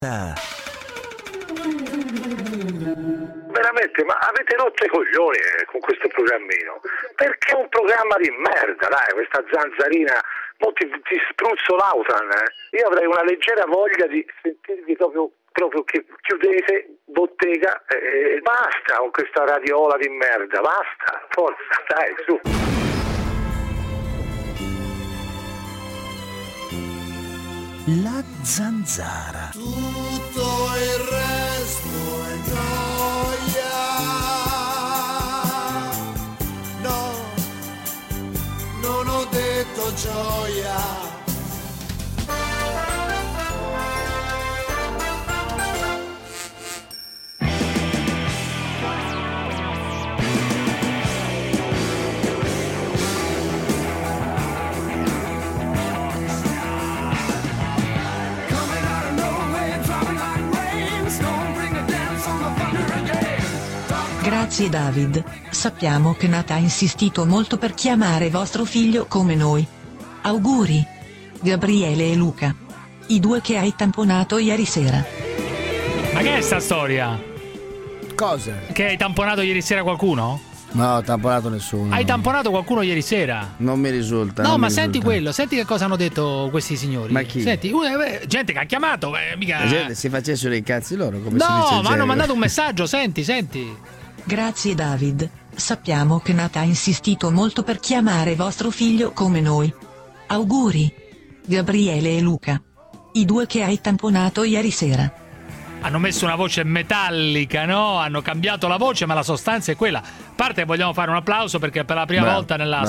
Veramente, ma avete rotto i coglioni con questo programmino? Perché è un programma di merda, dai, questa zanzarina, mo ti spruzzo l'autan, Io avrei una leggera voglia di sentirvi proprio che chiudete bottega e basta con questa radiola di merda, basta, forza, dai, su. La zanzara. Tutto il resto è gioia. No, non ho detto gioia. Grazie David, sappiamo che Nat ha insistito molto per chiamare vostro figlio come noi. Auguri! Gabriele e Luca. I due che hai tamponato ieri sera. Ma che è sta storia? Cosa? Che hai tamponato ieri sera qualcuno? No, ho tamponato nessuno. Hai tamponato qualcuno ieri sera? Non mi risulta. No, ma risulta. senti quello, senti che cosa hanno detto questi signori. Ma chi? Senti, gente che ha chiamato, mica. La gente si facessero i cazzi loro, come si dice. No, ma hanno mandato un messaggio, senti. Grazie David, sappiamo che Nat ha insistito molto per chiamare vostro figlio come noi. Auguri! Gabriele e Luca. I due che hai tamponato ieri sera. Hanno messo una voce metallica, no? Hanno cambiato la voce, ma la sostanza è quella. A parte vogliamo fare un applauso perché per la prima volta nella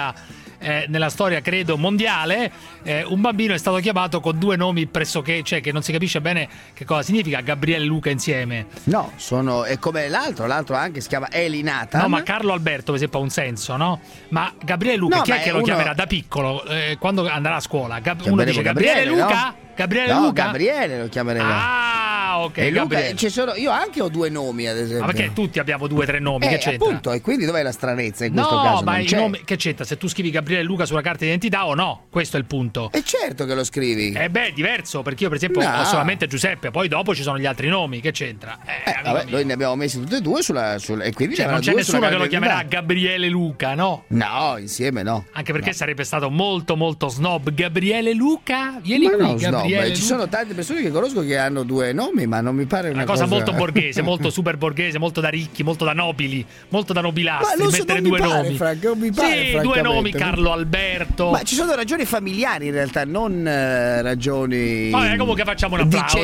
storia credo mondiale, un bambino è stato chiamato con due nomi pressoché, cioè che non si capisce bene che cosa significa Gabriele e Luca insieme. No, è come l'altro anche si chiama Eli Nathan. No, ma Carlo Alberto per esempio ha un senso, no? Ma Gabriele e Luca, no, chi è che lo chiamerà da piccolo quando andrà a scuola? Uno dice Gabriele Luca? No? Gabriele Luca? Gabriele lo chiameremo. Ah, ok. E Luca, io anche ho due nomi, ad esempio. Ma perché tutti abbiamo 2 o 3 nomi? Che c'entra? Appunto, e quindi dov'è la stranezza in questo caso? No, ma non i c'è. nomi, che c'entra? Se tu scrivi Gabriele Luca sulla carta d'identità o no? Questo è il punto. E certo che lo scrivi. È diverso, perché io per esempio ho solamente Giuseppe, poi dopo ci sono gli altri nomi, che c'entra? Vabbè, noi ne abbiamo messi tutti e due e quindi non c'è nessuno che lo chiamerà Gabriele Luca, no? No, insieme no. Anche perché sarebbe stato molto molto snob. Gabriele Luca? Vieni qui, no, Gabriele Luca. Ci sono tante persone che conosco che hanno due nomi, ma non mi pare una cosa molto borghese, molto super borghese, molto da ricchi, molto da nobili, molto da nobilastri, ma mettere non due mi pare, nomi. Franco, non mi pare, sì, due nomi, Carlo Alberto. Ma ci sono ragioni familiari in realtà, non ragioni. Vabbè, comunque facciamo un applauso.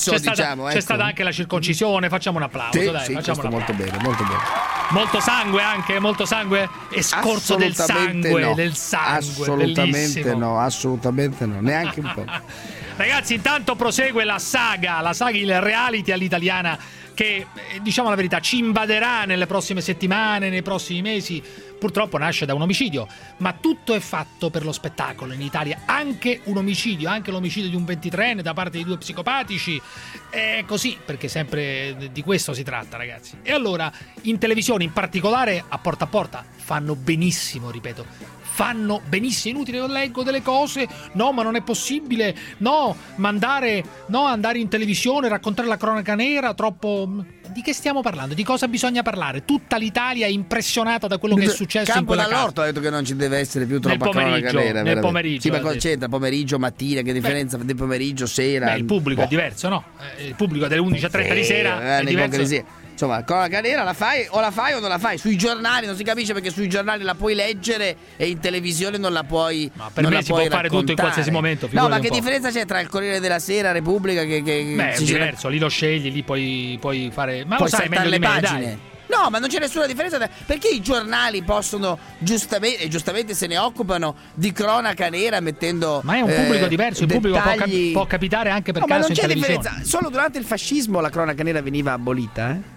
C'è stata anche la circoncisione, facciamo un applauso, sì, dai, sì, facciamo un molto bene, molto bene. Molto sangue anche, molto sangue e scorzo del sangue, no. del sangue. Assolutamente bellissimo. no, assolutamente no, neanche un po'. Ragazzi, intanto prosegue la saga, il reality all'italiana che, diciamo la verità, ci invaderà nelle prossime settimane, nei prossimi mesi. Purtroppo nasce da un omicidio, ma tutto è fatto per lo spettacolo in Italia, anche un omicidio, anche l'omicidio di un 23enne da parte di 2 psicopatici. È così, perché sempre di questo si tratta, ragazzi. E allora, in televisione, in particolare a porta, fanno benissimo, ripeto. Fanno benissimo, inutile che leggo delle cose, no ma non è possibile, no, ma andare in televisione, raccontare la cronaca nera, troppo. Di che stiamo parlando? Di cosa bisogna parlare? Tutta l'Italia è impressionata da quello che è successo in quella casa. Campo Dall'Orto ha detto che non ci deve essere più troppa cronaca nera. Nel pomeriggio. Sì, ma cosa c'entra? Pomeriggio, mattina, che differenza di pomeriggio, sera? Il pubblico è diverso, no? Il pubblico delle 11:30 di sera è diverso. Insomma, cronaca nera la fai o non la fai? Sui giornali non si capisce, perché sui giornali la puoi leggere e in televisione non la puoi. Ma per me si può fare tutto in qualsiasi momento. No, ma che differenza c'è tra il Corriere della Sera, Repubblica che è diverso, lì lo scegli, lì puoi fare. Ma lo sai meglio le di me, pagine. dai. No, ma non c'è nessuna differenza, perché i giornali possono giustamente se ne occupano di cronaca nera mettendo. Ma è un pubblico diverso, il pubblico può capitare anche per caso ma non in c'è televisione. differenza. Solo durante il fascismo la cronaca nera veniva abolita,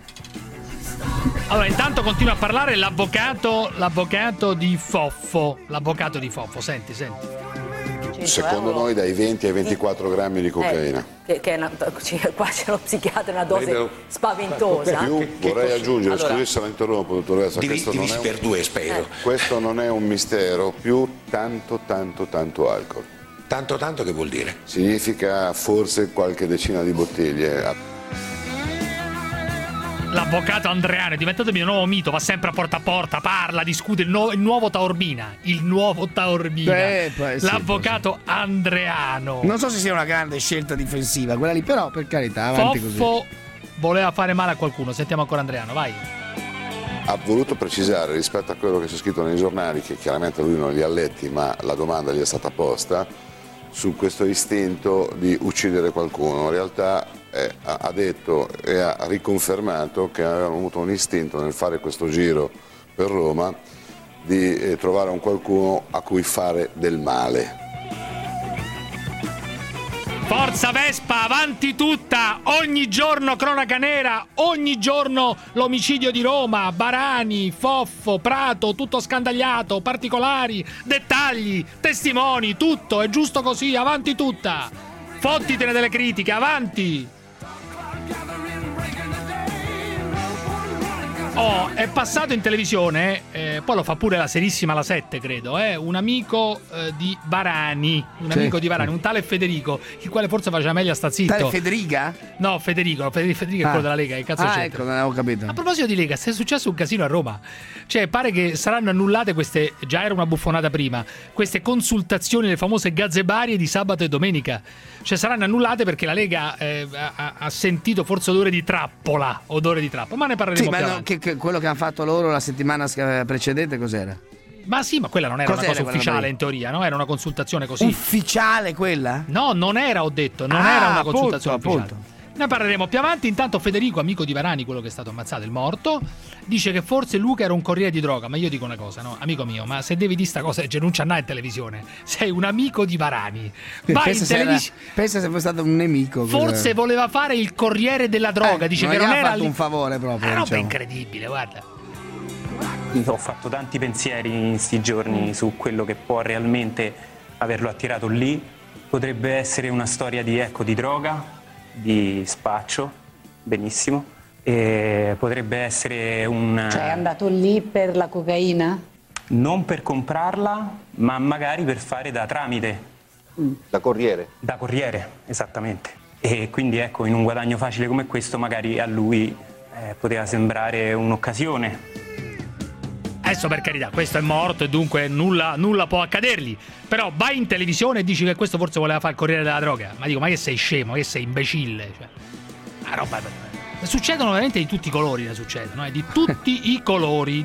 Allora, intanto continua a parlare l'avvocato di Foffo. L'avvocato di Foffo, senti. Secondo noi dai 20 ai 24 grammi di cocaina. Qua c'è lo psichiatra, una dose spaventosa. Vorrei aggiungere, scusi se la interrompo, dottoressa, per due, spero. Questo non è un mistero, più tanto alcol. Tanto che vuol dire? Significa forse qualche decina di bottiglie. L'avvocato Andreano è diventato il mio nuovo mito, va sempre a porta, parla, discute il nuovo Taormina. L'avvocato Andreano. Non so se sia una grande scelta difensiva quella lì, però per carità, avanti Foffo così. voleva fare male a qualcuno, sentiamo ancora Andreano, vai. Ha voluto precisare rispetto a quello che c'è scritto nei giornali, che chiaramente lui non li ha letti, ma la domanda gli è stata posta, su questo istinto di uccidere qualcuno. In realtà ha detto e ha riconfermato che avevano avuto un istinto nel fare questo giro per Roma di trovare un qualcuno a cui fare del male. Forza Vespa, avanti tutta, ogni giorno cronaca nera, ogni giorno l'omicidio di Roma, Barani, Foffo, Prato, tutto scandagliato, particolari, dettagli, testimoni, tutto, è giusto così, avanti tutta. Fottitene delle critiche, avanti. Oh, è passato in televisione, poi lo fa pure la serissima La 7, credo, un amico di Barani, un tale Federico, il quale forse faceva meglio a sta zitto. Tale Federica? No, Federico è quello della Lega, che cazzo c'è? Ecco, non avevo capito. A proposito di Lega, è successo un casino a Roma. Cioè, pare che saranno annullate queste, già era una buffonata prima, queste consultazioni, le famose gazzebarie di sabato e domenica. Cioè, saranno annullate perché la Lega ha sentito forse odore di trappola, ma ne parleremo più avanti. Quello che hanno fatto loro la settimana precedente cos'era? Ma sì, ma quella non era una cosa ufficiale in teoria, no? Era una consultazione così. Ufficiale quella? No, non era, ho detto, non era una consultazione ufficiale. Ne parleremo più avanti. Intanto Federico, amico di Varani, quello che è stato ammazzato, il morto, dice che forse Luca era un corriere di droga. Ma io dico una cosa, no? Amico mio, ma se devi dire sta cosa, non c'è in televisione. Sei un amico di Varani. Vai in televisione. Pensa se fosse stato un nemico. Forse voleva fare il corriere della droga. Dice che non era fatto un favore proprio. Roba incredibile, guarda. Ho fatto tanti pensieri in questi giorni su quello che può realmente averlo attirato lì. Potrebbe essere una storia di droga, di spaccio, benissimo, e potrebbe essere Cioè è andato lì per la cocaina? Non per comprarla, ma magari per fare da tramite. Da corriere? Da corriere, esattamente. E quindi ecco, in un guadagno facile come questo magari a lui poteva sembrare un'occasione. Adesso per carità, questo è morto e dunque nulla può accadergli. Però vai in televisione e dici che questo forse voleva fare il corriere della droga. Ma dico, ma che sei scemo, che sei imbecille? Cioè, roba. Succedono veramente di tutti i colori, ne succedono, di tutti i colori,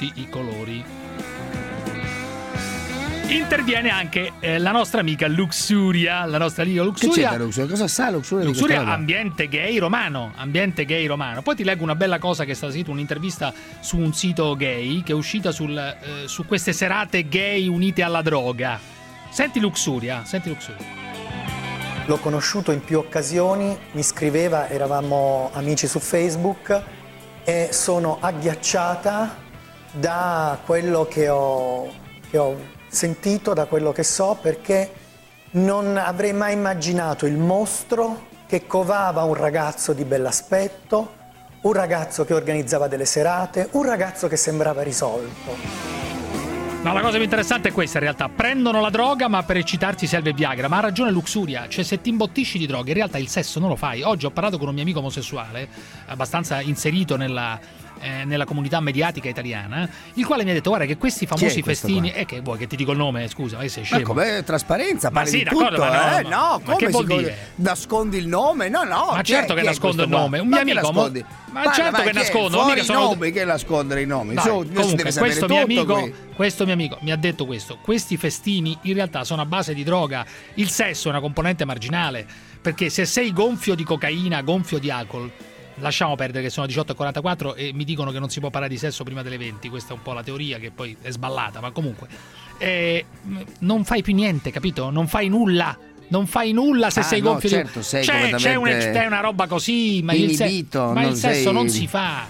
Interviene anche la nostra amica Luxuria, Che c'è Luxuria? Cosa sa Luxuria? Luxuria, ambiente gay romano. Poi ti leggo una bella cosa che è stata scritta, un'intervista su un sito gay che è uscita su queste serate gay unite alla droga. Senti Luxuria. L'ho conosciuto in più occasioni, mi scriveva, eravamo amici su Facebook e sono agghiacciata da quello che ho sentito, da quello che so, perché non avrei mai immaginato il mostro che covava un ragazzo di bell'aspetto, un ragazzo che organizzava delle serate, un ragazzo che sembrava risolto. No, la cosa più interessante è questa in realtà. Prendono la droga ma per eccitarsi serve Viagra. Ma ha ragione Luxuria, cioè se ti imbottisci di droga in realtà il sesso non lo fai. Oggi ho parlato con un mio amico omosessuale abbastanza inserito nella comunità mediatica italiana, il quale mi ha detto guarda che questi famosi festini che vuoi che ti dico il nome, scusa, ma sei scemo. Ma come trasparenza, parli sì, di tutto, ma no, come che vuol dire? Nascondi il nome? No, ma certo che nascondo il nome, un mio amico, ma certo che nascondo, fuori i nomi, che nascondere i nomi. Comunque questo mio amico mi ha detto questo: questi festini in realtà sono a base di droga, il sesso è una componente marginale, perché se sei gonfio di cocaina, gonfio di alcol, lasciamo perdere che sono 18:44 e mi dicono che non si può parlare di sesso prima delle 20, questa è un po' la teoria che poi è sballata, ma comunque non fai più niente, capito? Non fai nulla se sei gonfio certo, di... c'è una roba così, ma inibito, il sesso non si fa.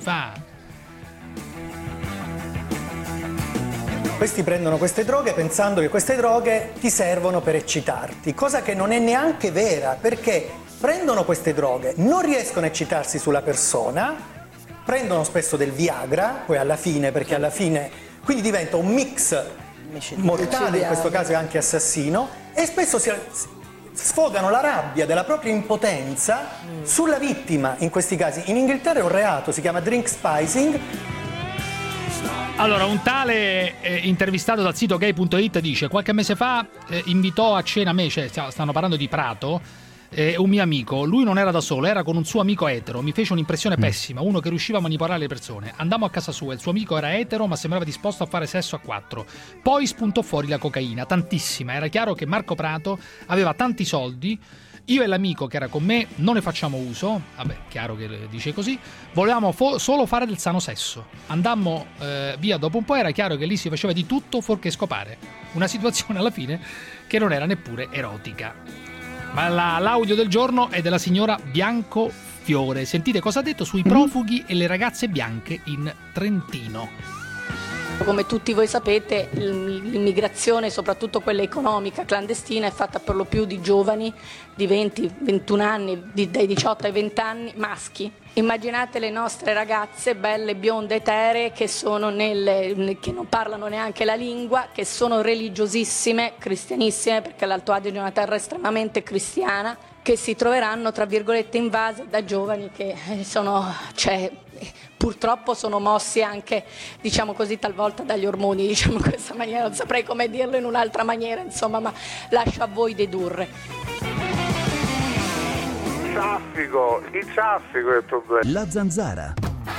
Questi prendono queste droghe pensando che queste droghe ti servono per eccitarti, cosa che non è neanche vera, perché prendono queste droghe, non riescono a eccitarsi sulla persona, prendono spesso del Viagra, poi alla fine, quindi diventa un mix mortale, in questo caso anche assassino, e spesso sfogano la rabbia della propria impotenza sulla vittima in questi casi. In Inghilterra è un reato, si chiama drink spicing. Allora, un tale intervistato dal sito gay.it dice: qualche mese fa invitò a cena me, cioè stanno parlando di Prato, un mio amico. Lui non era da solo, era con un suo amico etero. Mi fece un'impressione pessima, uno che riusciva a manipolare le persone. Andammo a casa sua, il suo amico era etero ma sembrava disposto a fare sesso a 4. Poi spuntò fuori la cocaina, tantissima. Era chiaro che Marco Prato aveva tanti soldi. Io e l'amico che era con me non ne facciamo uso, vabbè, chiaro che dice così, volevamo solo fare del sano sesso. Andammo via dopo un po', era chiaro che lì si faceva di tutto fuorché scopare. Una situazione alla fine che non era neppure erotica. Ma l'audio del giorno è della signora Biancofiore. Sentite cosa ha detto sui profughi e le ragazze bianche in Trentino. Come tutti voi sapete, l'immigrazione, soprattutto quella economica clandestina, è fatta per lo più di giovani di 20-21 anni, dai 18 ai 20 anni, maschi. Immaginate le nostre ragazze belle, bionde, eteree, che che non parlano neanche la lingua, che sono religiosissime, cristianissime, perché l'Alto Adige è una terra estremamente cristiana, che si troveranno, tra virgolette, invase da giovani che purtroppo sono mossi anche, diciamo così, talvolta dagli ormoni, diciamo in questa maniera, non saprei come dirlo in un'altra maniera, insomma, ma lascio a voi dedurre. Il traffico è il problema. La Zanzara.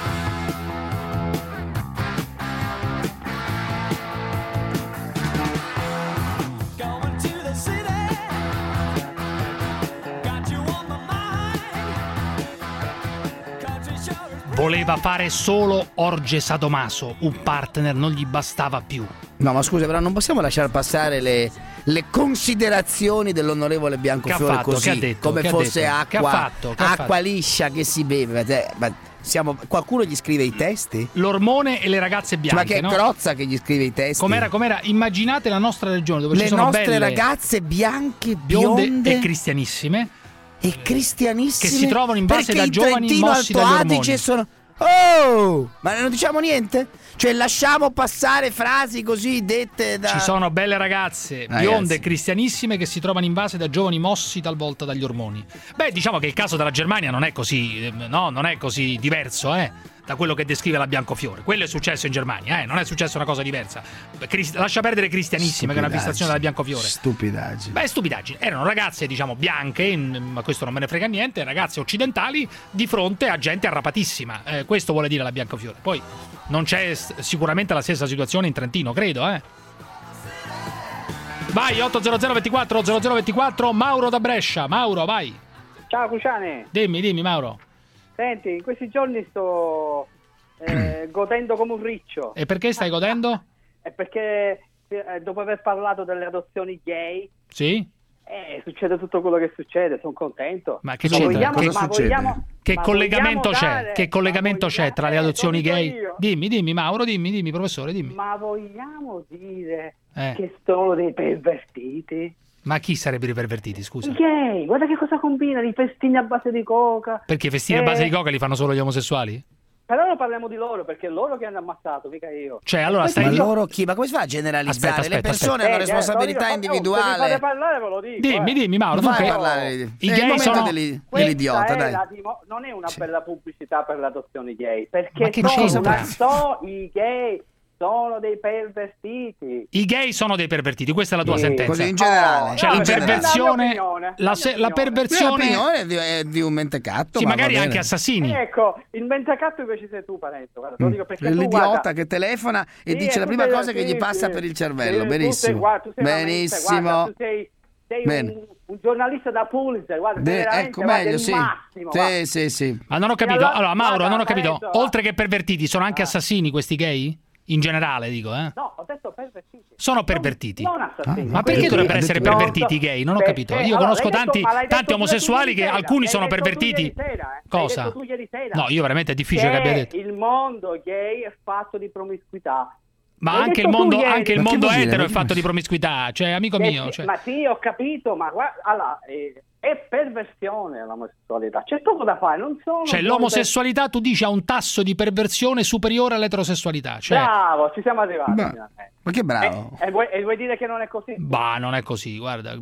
Voleva fare solo orge sadomaso, un partner non gli bastava più. No, ma scusa, però non possiamo lasciare passare le considerazioni dell'onorevole Biancofiore così, che ha detto, come che fosse ha detto, acqua liscia che si beve. Qualcuno gli scrive i testi? L'ormone e le ragazze bianche, ma che no? Crozza che gli scrive i testi? Com'era? Immaginate la nostra regione dove ci sono nostre belle ragazze bianche, bionde e cristianissime. E cristianissime che si trovano in base da giovani mossi dagli ormoni. Ma non diciamo niente? Cioè lasciamo passare frasi così dette da... Ci sono belle ragazze bionde e cristianissime che si trovano in base da giovani mossi talvolta dagli ormoni. Beh, diciamo che il caso della Germania non è così, no, non è così diverso, da quello che descrive la Biancofiore. Quello è successo in Germania, non è successo una cosa diversa. Lascia perdere cristianissime, che è una prestazione della Biancofiore. Stupidaggini. Erano ragazze, diciamo, bianche, ma questo non me ne frega niente, ragazze occidentali di fronte a gente arrapatissima. Questo vuole dire la Biancofiore. Poi non c'è sicuramente la stessa situazione in Trentino, credo, Vai, 800 24 0024, Mauro da Brescia. Mauro, vai. Ciao Cruciani. Dimmi Mauro. Senti, in questi giorni sto godendo come un riccio. E perché stai godendo? È perché dopo aver parlato delle adozioni gay, sì? Succede tutto quello che succede, sono contento. Ma che c'entra? Che collegamento c'è? Che collegamento c'è tra le adozioni gay? Dimmi Mauro, dimmi professore, dimmi. Ma vogliamo dire che sono dei pervertiti? Ma chi sarebbero i pervertiti, scusa? I gay, guarda che cosa combinano, i festini a base di coca. Perché i festini a base di coca li fanno solo gli omosessuali? Però non parliamo di loro, perché è loro che hanno ammazzato, mica io. Cioè, allora Ma loro chi? Ma come si fa a generalizzare? Aspetta, le persone hanno responsabilità individuale. Se mi fate parlare ve lo dico. Dimmi Mauro, non fai parlare. I gay sono dell'idiota, dai. Non è una bella pubblicità per le adozioni gay, perché i gay sono dei pervertiti. I gay sono dei pervertiti, questa è la tua sentenza. Così in generale. Cioè, la perversione. La perversione è di un mentecatto. Sì, magari anche assassini. Ecco, il mentecatto invece sei tu, Parenzo. Guarda, te lo dico perché l'idiota che telefona e dice la prima cosa che gli passa per il cervello. Benissimo. Benissimo. Tu sei un giornalista da Pulitzer, guarda, ecco, meglio, sì. Massimo, sì. Ma non ho capito. Allora, Mauro, non ho capito. Oltre che pervertiti, sono anche assassini questi gay? In generale, dico, No, ho detto pervertiti. Sono pervertiti. Non assassini. Ma perché dovrebbero essere pervertiti i gay? Non ho capito. Io conosco tanti omosessuali che alcuni sono pervertiti. Cosa? No, io veramente è difficile che abbia detto. Il mondo gay è fatto di promiscuità. Ma anche il mondo etero è fatto di promiscuità, cioè, amico mio. Cioè... Ma sì, ho capito, ma guarda, allora, è perversione l'omosessualità, c'è poco da fare, non sono... Cioè l'omosessualità, tu dici, ha un tasso di perversione superiore all'eterosessualità. Cioè... Bravo, ci siamo arrivati. Ma che bravo. E vuoi dire che non è così? Bah, non è così, guarda,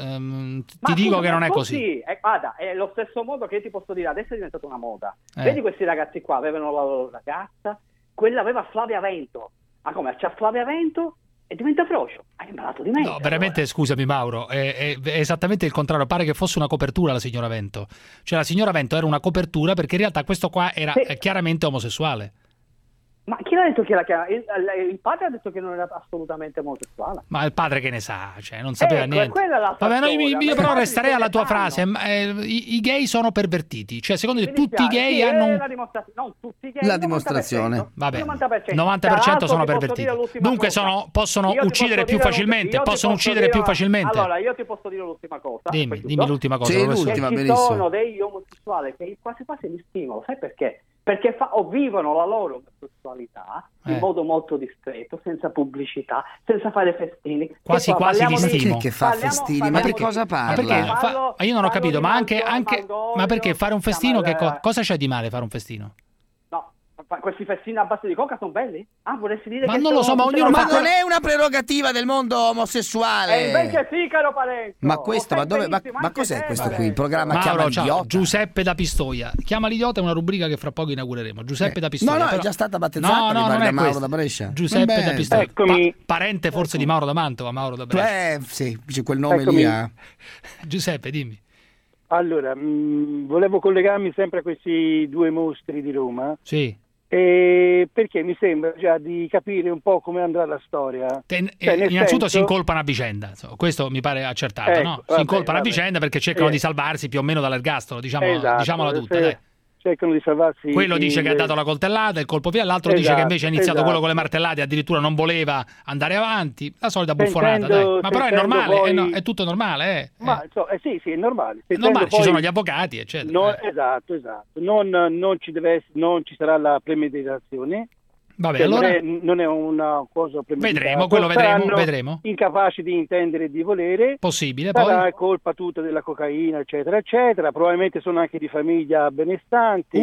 ti dico che non è così. Guarda, è lo stesso modo che ti posso dire, adesso è diventata una moda. Vedi questi ragazzi qua, avevano la loro ragazza, quella aveva Flavia Vento. Ma come, c'ha Flavia Vento? E diventa frocio, hai imparato di me. No, veramente, scusami Mauro, è esattamente il contrario, pare che fosse una copertura la signora Vento. Cioè la signora Vento era una copertura perché in realtà questo qua era chiaramente omosessuale. Ma chi l'ha detto che era il padre ha detto che non era assolutamente omosessuale. Ma il padre che ne sa, cioè non sapeva niente. Vabbè, no, io però resterei alla tua frase. I gay sono pervertiti. Cioè, secondo te tutti i gay hanno non tutti i gay, la dimostrazione. Vabbè, 90% sono pervertiti. Dunque possono uccidere più facilmente. Possono uccidere più facilmente. Allora, io ti posso dire l'ultima cosa. Dimmi l'ultima cosa. Sì, l'ultima, ci sono degli omosessuali che quasi li stimolano. Sai perché? Perché vivono la loro sessualità in modo molto discreto, senza pubblicità, senza fare festini. Quasi li stimo. Che fa festini? Ma perché cosa parla? Io non ho capito, ma anche ma perché fare un festino? Cosa c'è di male fare un festino? Questi festini a base di coca sono belli? Vorresti dire che non lo so, ma ognuno ma non è una prerogativa del mondo omosessuale. Invece sì, caro Parenzo. Ma questo, ma cos'è questo qui? Il programma chiama Idiota? Giuseppe da Pistoia. Chiama l'Idiota è una rubrica che fra poco inaugureremo. Giuseppe da Pistoia. No, è già stata battezzata non è Mauro da Brescia. Giuseppe da Pistoia. Parente forse di Mauro da Mantova, Mauro da Brescia. Sì, c'è quel nome lì. Giuseppe, dimmi. Allora, volevo collegarmi sempre a questi due mostri di Roma. Sì. Perché mi sembra già di capire un po' come andrà la storia. Innanzitutto si incolpano a vicenda, questo mi pare accertato, no? Si incolpano a vicenda perché cercano di salvarsi più o meno dall'ergastolo, diciamola tutta, dai. Cercano di salvarsi. Quello dice che ha dato la coltellata, il colpo via, l'altro dice che invece ha iniziato quello con le martellate, addirittura non voleva andare avanti, la solita buffonata, dai. Ma però è normale, è tutto normale, Ma sì, è normale. Ci sono gli avvocati, eccetera. Esatto. Non ci sarà la premeditazione. Vabbè, allora non è una cosa vedremo, vedremo. Incapaci di intendere e di volere. Possibile, sarà poi colpa tutta della cocaina, eccetera, eccetera. Probabilmente sono anche di famiglia benestanti,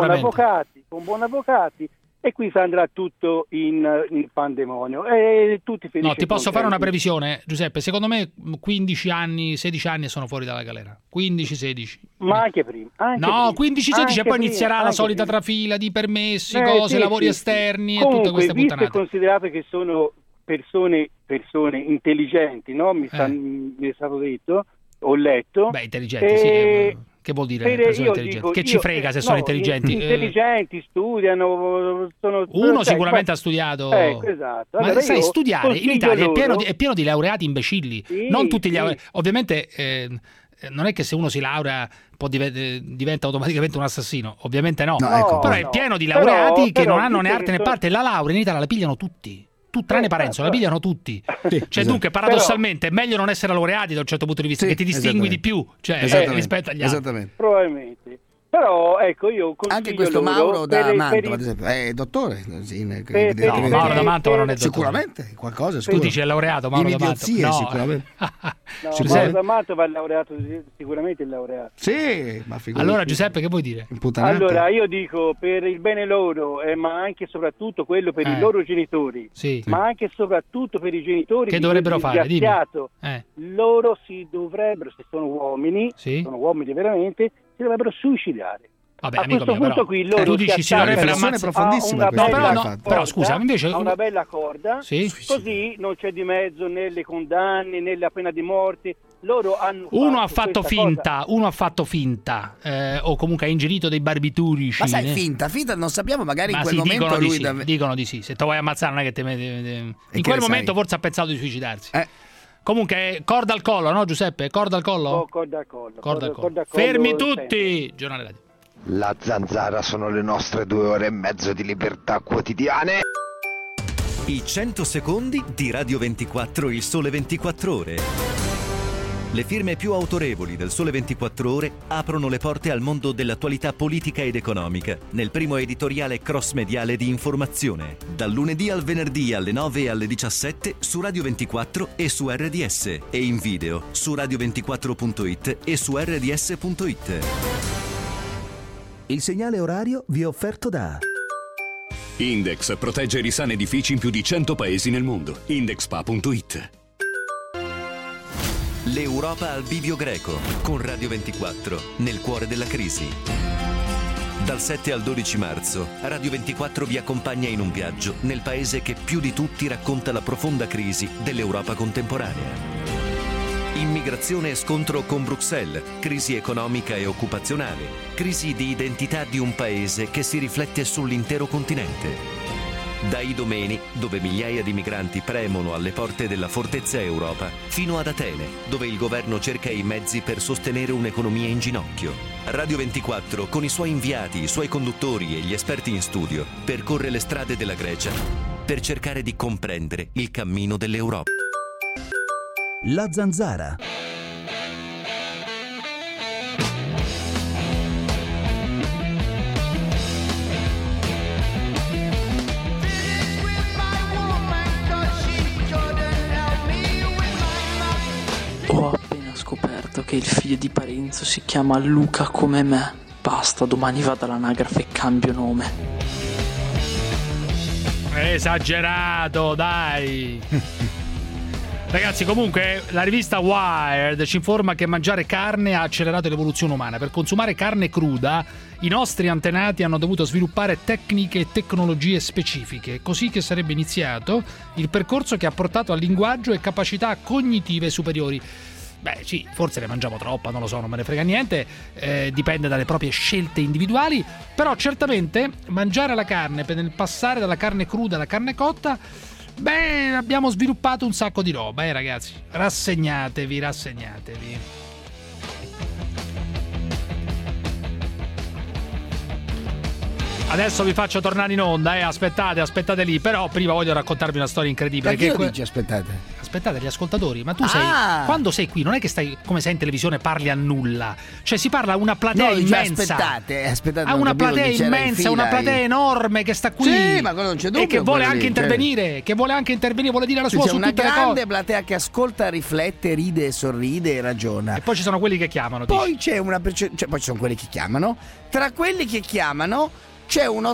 con buoni avvocati. E qui andrà tutto in pandemonio. E tutti felici. No, ti posso fare una previsione, Giuseppe? Secondo me 15 anni, 16 anni sono fuori dalla galera. 15-16. Ma anche prima. 15-16 e poi inizierà la solita trafila di permessi, cose, lavori esterni e tutte queste puttanate. Visto e considerato che sono persone intelligenti, no? Mi è stato detto, ho letto. Beh, intelligenti, sì. Che vuol dire persone intelligenti? Che ci frega se sono intelligenti? Intelligenti, studiano. Uno sicuramente ha studiato. Esatto. Ma sai, studiare in Italia è pieno di laureati imbecilli. Non tutti gli laureati. Ovviamente non è che se uno si laurea diventa automaticamente un assassino. Ovviamente no. Però è pieno di laureati che non hanno né arte né parte. La laurea in Italia la pigliano tutti. Tranne Parenzo, la pigliano tutti. Dunque, paradossalmente, è meglio non essere laureati da un certo punto di vista, che ti distingui di più rispetto agli altri. Esattamente. Probabilmente. Però ecco, io anche questo Mauro da Mantova, ad esempio, è dottore. Mauro da Mantova non è dottore. Sicuramente qualcosa. Tu dici è laureato, Mauro da Mantova. Sicuramente. Mauro da Mantova è laureato, sicuramente è laureato. Sì, ma allora Giuseppe, che vuoi dire? Allora io dico per il bene loro, ma anche e soprattutto quello per i loro genitori, ma anche e soprattutto per i genitori che dovrebbero fare? Loro si dovrebbero, se sono uomini veramente, si dovrebbero suicidare. Vabbè, a questo punto però, qui loro tu dici si dovrebbe profondissima però scusa, invece una bella corda, così non c'è di mezzo né le condanne né la pena di morte. Loro hanno uno ha fatto finta o comunque ha ingerito dei barbiturici. Ma sai, finta non sappiamo, magari in quel momento lui dicono di sì. Se te vuoi ammazzare non è che in quel momento forse ha pensato di suicidarsi. Comunque, corda al collo, no Giuseppe? Corda al collo? Corda al collo. Fermi tutti! Giornale radio. La zanzara sono le nostre 2 ore e mezzo di libertà quotidiane. I 100 secondi di Radio 24, il sole 24 ore. Le firme più autorevoli del Sole 24 Ore aprono le porte al mondo dell'attualità politica ed economica nel primo editoriale cross-mediale di informazione, dal lunedì al venerdì alle 9 e alle 17 su Radio 24 e su RDS e in video su radio24.it e su rds.it. Il segnale orario vi è offerto da Index protegge i risani edifici in più di 100 paesi nel mondo. Indexpa.it. L'Europa al bivio greco con Radio 24 nel cuore della crisi. Dal 7 al 12 marzo Radio 24 vi accompagna in un viaggio nel paese che più di tutti racconta la profonda crisi dell'Europa contemporanea. Immigrazione e scontro con Bruxelles, crisi economica e occupazionale, crisi di identità di un paese che si riflette sull'intero continente. Da Idomeni, dove migliaia di migranti premono alle porte della fortezza Europa, fino ad Atene, dove il governo cerca i mezzi per sostenere un'economia in ginocchio. Radio 24, con i suoi inviati, i suoi conduttori e gli esperti in studio, percorre le strade della Grecia per cercare di comprendere il cammino dell'Europa. La Zanzara. Ho appena scoperto che il figlio di Parenzo si chiama Luca come me. Basta, domani vado all'anagrafe e cambio nome. Esagerato, dai. Ragazzi, comunque la rivista Wired ci informa che mangiare carne ha accelerato l'evoluzione umana. Per consumare carne cruda, i nostri antenati hanno dovuto sviluppare tecniche e tecnologie specifiche, così che sarebbe iniziato il percorso che ha portato al linguaggio e capacità cognitive superiori. Beh, sì, forse ne mangiamo troppa, non lo so, non me ne frega niente, dipende dalle proprie scelte individuali, però certamente mangiare la carne per passare dalla carne cruda alla carne cotta, beh, abbiamo sviluppato un sacco di roba, ragazzi. Rassegnatevi. Adesso vi faccio tornare in onda, aspettate lì, però prima voglio raccontarvi una storia incredibile. Perché lo dici aspettate? Aspettate gli ascoltatori, ma tu sei quando sei qui non è che stai come sei in televisione parli a nulla, cioè si parla a una platea immensa. Aspettate, a una platea immensa, una platea enorme che sta qui. Sì, ma non c'è dubbio, e che vuole anche lì, intervenire, vuole dire la sua su tutte le cose. C'è una grande platea che ascolta, riflette, ride, sorride e ragiona. E poi ci sono quelli che chiamano. Poi poi ci sono quelli che chiamano. Tra quelli che chiamano c'è un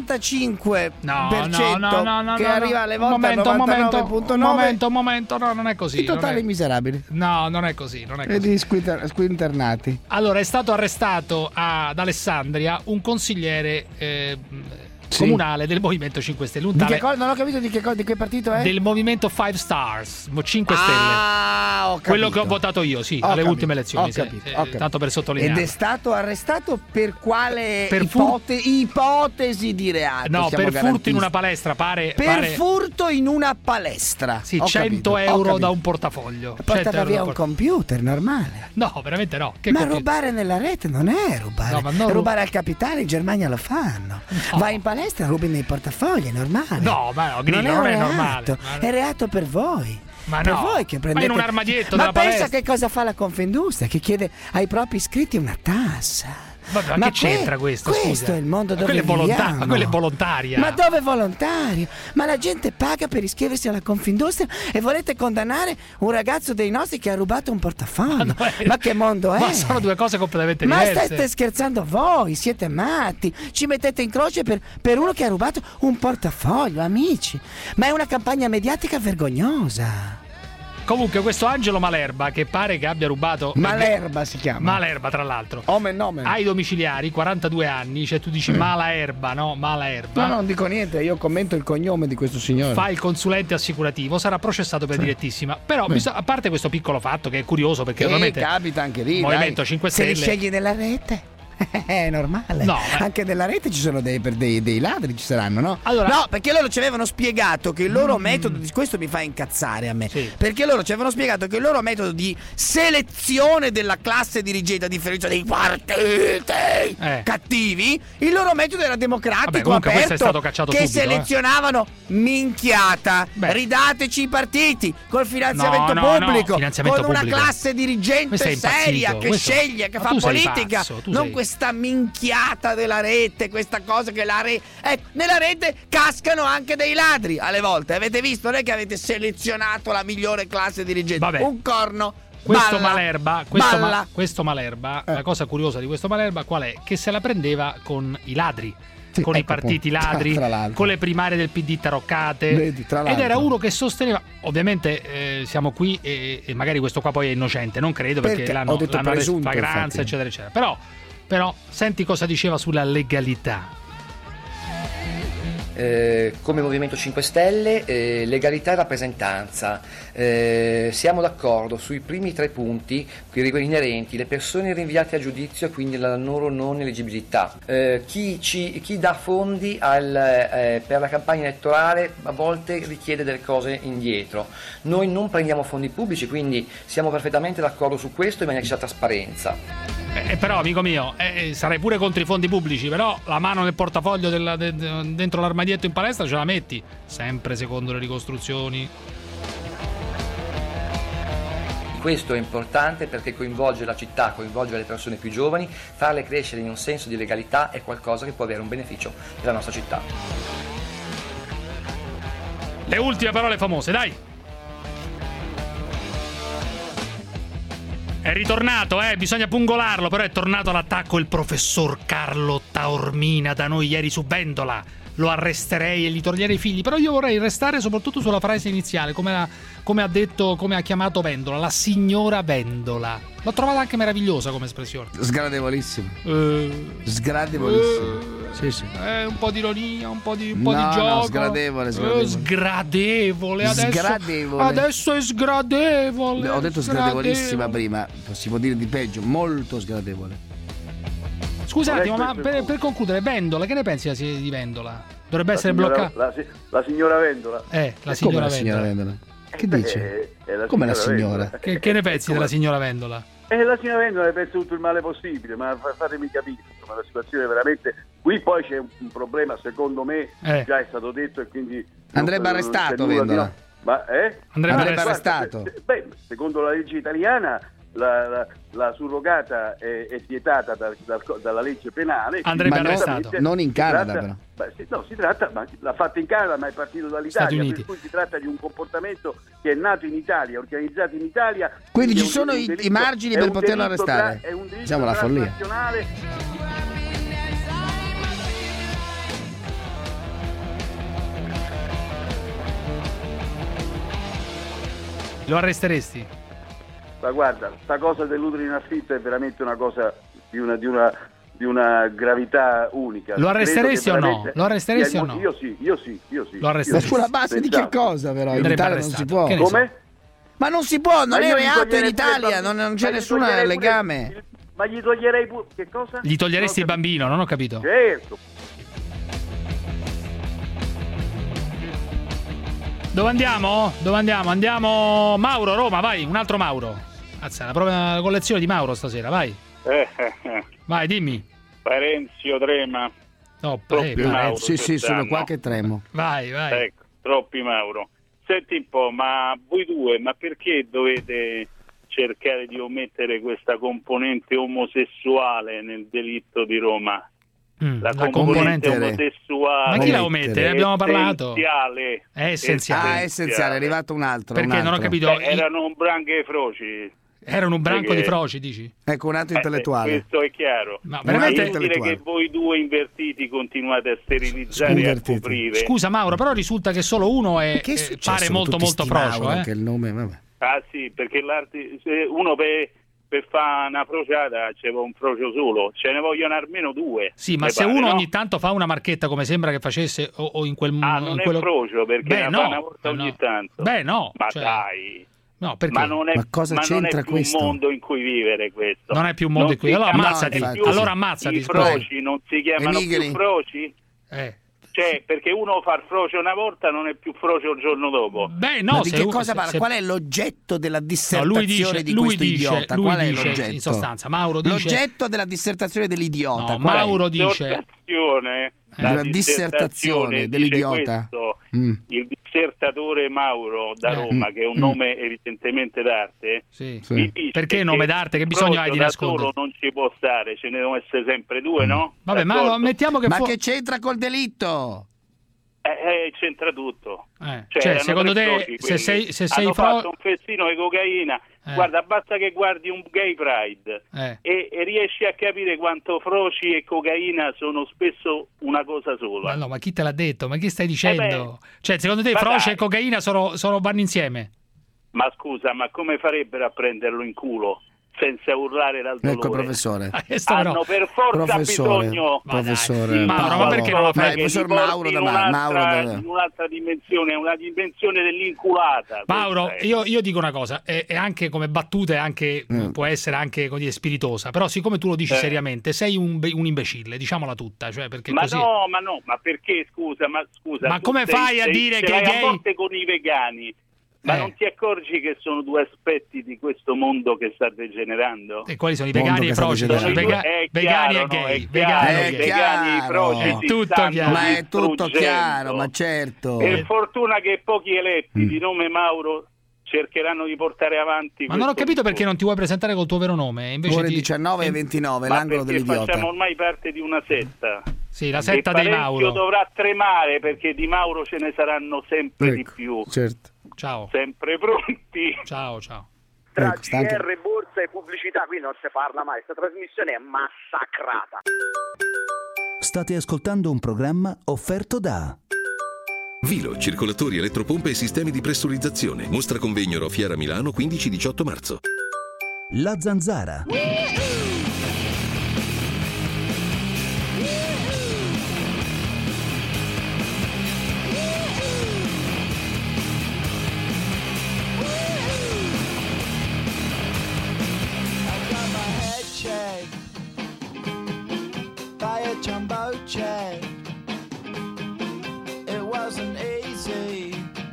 85% che arriva alle volte al 99.9. Momento, no, non è così. I totali miserabili. No, non è così. E di squinternati. Allora, è stato arrestato ad Alessandria un consigliere comunale del Movimento 5 Stelle. Non ho capito di che partito è? Del Movimento 5 Stars, 5 Stelle. Ho capito. Quello che ho votato io, alle ultime elezioni. Ho capito. Tanto per sottolineare. Ed è stato arrestato per quale ipotesi di reato? No, per furto in una palestra, pare. Furto in una palestra. Sì, 100 euro da un portafoglio. Portava via un computer normale. No, veramente no. Ma rubare nella rete non è rubare. No, rubare al capitale in Germania lo fanno. No. Vai in palestra, rubi nei portafogli, è normale. No, ma non è normale. È reato per voi. Ma per no, voi che prendete... ma in un armadietto ma della palestra. Pensa che cosa fa la Confindustria, che chiede ai propri iscritti una tassa. Vabbè, ma che c'entra questo? Questo è il mondo dove viviamo. Ma quello è volontaria. Ma dove è volontario? Ma la gente paga per iscriversi alla Confindustria e volete condannare un ragazzo dei nostri che ha rubato un portafoglio? Ma che mondo è? Ma sono due cose completamente diverse. Ma state scherzando voi? Siete matti? Ci mettete in croce per uno che ha rubato un portafoglio, amici. Ma è una campagna mediatica vergognosa. Comunque questo Angelo Malerba, che pare che abbia rubato... Malerba si chiama. Malerba, tra l'altro. Omen. Ai domiciliari, 42 anni, cioè tu dici Malaerba, no? Malaerba. No, non dico niente, io commento il cognome di questo signore. Fa il consulente assicurativo, sarà processato per direttissima. Però, a parte questo piccolo fatto che è curioso, perché ovviamente... capita anche lì, Movimento 5 Stelle... Se li scegli nella rete... È normale. No, anche nella rete ci sono dei ladri, ci saranno, no? Allora, no, perché loro ci avevano spiegato che il loro metodo, questo mi fa incazzare a me, perché loro ci avevano spiegato che il loro metodo di selezione della classe dirigente, a differenza dei partiti cattivi, il loro metodo era democratico, aperto, è stato cacciato che subito, selezionavano minchiata. Ridateci i partiti col finanziamento pubblico, finanziamento con una pubblico. classe dirigente seria che sceglie, che fa politica, non questa minchiata della rete, questa cosa che nella rete cascano anche dei ladri alle volte. Avete visto? Non è che avete selezionato la migliore classe dirigente. Un corno. Questo Balla, Malerba, la cosa curiosa di questo Malerba qual è? Che se la prendeva con i ladri. Con i partiti ladri, con le primarie del PD taroccate. Ed era uno che sosteneva, ovviamente siamo qui e magari questo qua poi è innocente, non credo, perché l'hanno arrestato, flagranza, eccetera eccetera. Però senti cosa diceva sulla legalità. Come Movimento 5 Stelle, legalità e rappresentanza, siamo d'accordo sui primi 3 punti inerenti: le persone rinviate a giudizio e quindi la loro non eleggibilità, chi dà fondi per la campagna elettorale a volte richiede delle cose indietro. Noi non prendiamo fondi pubblici, quindi siamo perfettamente d'accordo su questo in maniera che sia trasparenza. Però amico mio, sarei pure contro i fondi pubblici, però la mano nel portafoglio dentro l'armadietto in palestra ce la metti, sempre secondo le ricostruzioni. Questo è importante perché coinvolge la città, coinvolge le persone più giovani, farle crescere in un senso di legalità è qualcosa che può avere un beneficio per la nostra città. Le ultime parole famose, dai! È ritornato, bisogna pungolarlo, però è tornato all'attacco il professor Carlo Taormina da noi ieri su Vendola. Lo arresterei e gli toglierei i figli, però io vorrei restare soprattutto sulla frase iniziale, come ha detto, come ha chiamato Vendola, la signora Vendola. L'ho trovata anche meravigliosa come espressione. Sgradevolissimo. Sgradevolissimo. Sì. Un po' di ironia, un po' di gioco. No, sgradevole. Adesso è sgradevole. Ho detto sgradevolissima prima, si può dire di peggio, molto sgradevole. Scusa un attimo, ma per concludere, Vendola, che ne pensi di Vendola? Dovrebbe essere bloccata? La signora Vendola. La signora Vendola. Che dice? Come la signora? Che ne pensi della signora Vendola? La signora Vendola ne pensa tutto il male possibile, ma fatemi capire, insomma, la situazione è veramente... Qui poi c'è un problema, secondo me, già è stato detto e quindi... Andrebbe arrestato Vendola. Andrebbe arrestato. Secondo la legge italiana... La surrogata è vietata dalla legge penale. Andrebbe arrestato. Non in Canada, però. Si tratta, ma l'ha fatto in Canada, ma è partito dall'Italia, per cui si tratta di un comportamento che è nato in Italia, organizzato in Italia. Quindi ci sono i margini per poterlo arrestare. È un diritto la follia. Lo arresteresti? Ma guarda, sta cosa dell'utero in affitto è veramente una cosa di una gravità unica. Lo arresteresti o no? Lo arresteresti o no? Io sì. Lo arresteresti. Sulla base di che cosa però? In Italia non si può. Come? Ma non si può, non è reato in Italia, non c'è nessun legame. Ma gli toglierei pure... Che cosa? Gli toglieresti il bambino, non ho capito. Certo. Dove andiamo? Andiamo Mauro, Roma, vai, un altro Mauro. La propria collezione di Mauro stasera, vai. Vai, dimmi. Parenzio trema. No, Mauro, sì, sono qua che tremo. Vai. Ecco, troppi Mauro. Senti un po', ma voi due, ma perché dovete cercare di omettere questa componente omosessuale nel delitto di Roma? La componente omosessuale. Ma chi la omette? Ne abbiamo parlato. È essenziale. È arrivato un altro. Perché non ho capito. Erano un branco di froci. Erano un branco di froci, dici? Ecco, un atto intellettuale. Questo è chiaro. Ma veramente è inutile che voi due invertiti continuate a sterilizzare e a coprire. Scusa Mauro, però risulta che solo uno pare molto frocio. Che il nome, vabbè. Ah sì, perché uno per fare una frociata c'è un frocio solo, ce ne vogliono almeno 2. Sì, ma se uno ogni tanto fa una marchetta come sembra che facesse o in quel non è frocio perché fa una volta ogni tanto. Beh no, ma dai. No, perché? Ma non è più questo? un mondo in cui vivere questo. Non è più un mondo in cui... Allora ammazzati. I froci non si chiamano più froci? Cioè, perché uno fa il frocio una volta non è più frocio il giorno dopo. Beh, no, di che cosa parla? Qual è l'oggetto della dissertazione di questo idiota? Qual è l'oggetto? In sostanza, Mauro dice... L'oggetto della dissertazione dell'idiota. No, Mauro dice... La dissertazione dell'idiota. Il dissertatore Mauro da Roma, che è un nome evidentemente d'arte, dice perché nome d'arte? Che bisogno hai di nascondere? Solo non ci può stare, ce ne devono essere sempre due, no? Vabbè, ma mettiamo che... Ma che c'entra col delitto? C'entra tutto. Cioè secondo te, se sei fatto un festino di cocaina, guarda, basta che guardi un gay pride e riesci a capire quanto froci e cocaina sono spesso una cosa sola. Ma no, ma chi te l'ha detto? Ma chi stai dicendo? Cioè, secondo te froci e cocaina vanno insieme? Ma scusa, ma come farebbero a prenderlo in culo? Senza urlare dal dolore. Ecco, professore. Hanno per forza bisogno. Professore Mauro, ma perché non lo fai? Professor Mauro in un'altra dimensione, una dimensione dell'inculata. Mauro, io dico una cosa, e anche come battuta può essere anche così spiritosa, però siccome tu lo dici seriamente, sei un imbecille, diciamola tutta, cioè perché così... ma perché scusa? Ma come fai a dire che gay... a volte con i vegani. Ma non ti accorgi che sono due aspetti di questo mondo che sta degenerando? E quali sono i vegani e i froci? Vegani e gay. Vegani e froci. È tutto chiaro. Ma è tutto chiaro, ma certo. Per fortuna che pochi eletti di nome Mauro cercheranno di portare avanti. Ma non ho capito perché non ti vuoi presentare col tuo vero nome. Invece ore 19 e 29, l'angolo dell'idiota. Facciamo ormai parte di una setta. Sì, la setta dei Mauro. Dovrà tremare perché di Mauro ce ne saranno sempre di più. Certo. Ciao. Sempre pronti. Ciao. Tra GR, borsa e pubblicità qui non si parla mai. Questa trasmissione è massacrata. State ascoltando un programma offerto da Vilo, circolatori, elettropompe e sistemi di pressurizzazione. Mostra convegno Rofiera Milano 15-18 marzo. La Zanzara. Jumbo check. It wasn't easy,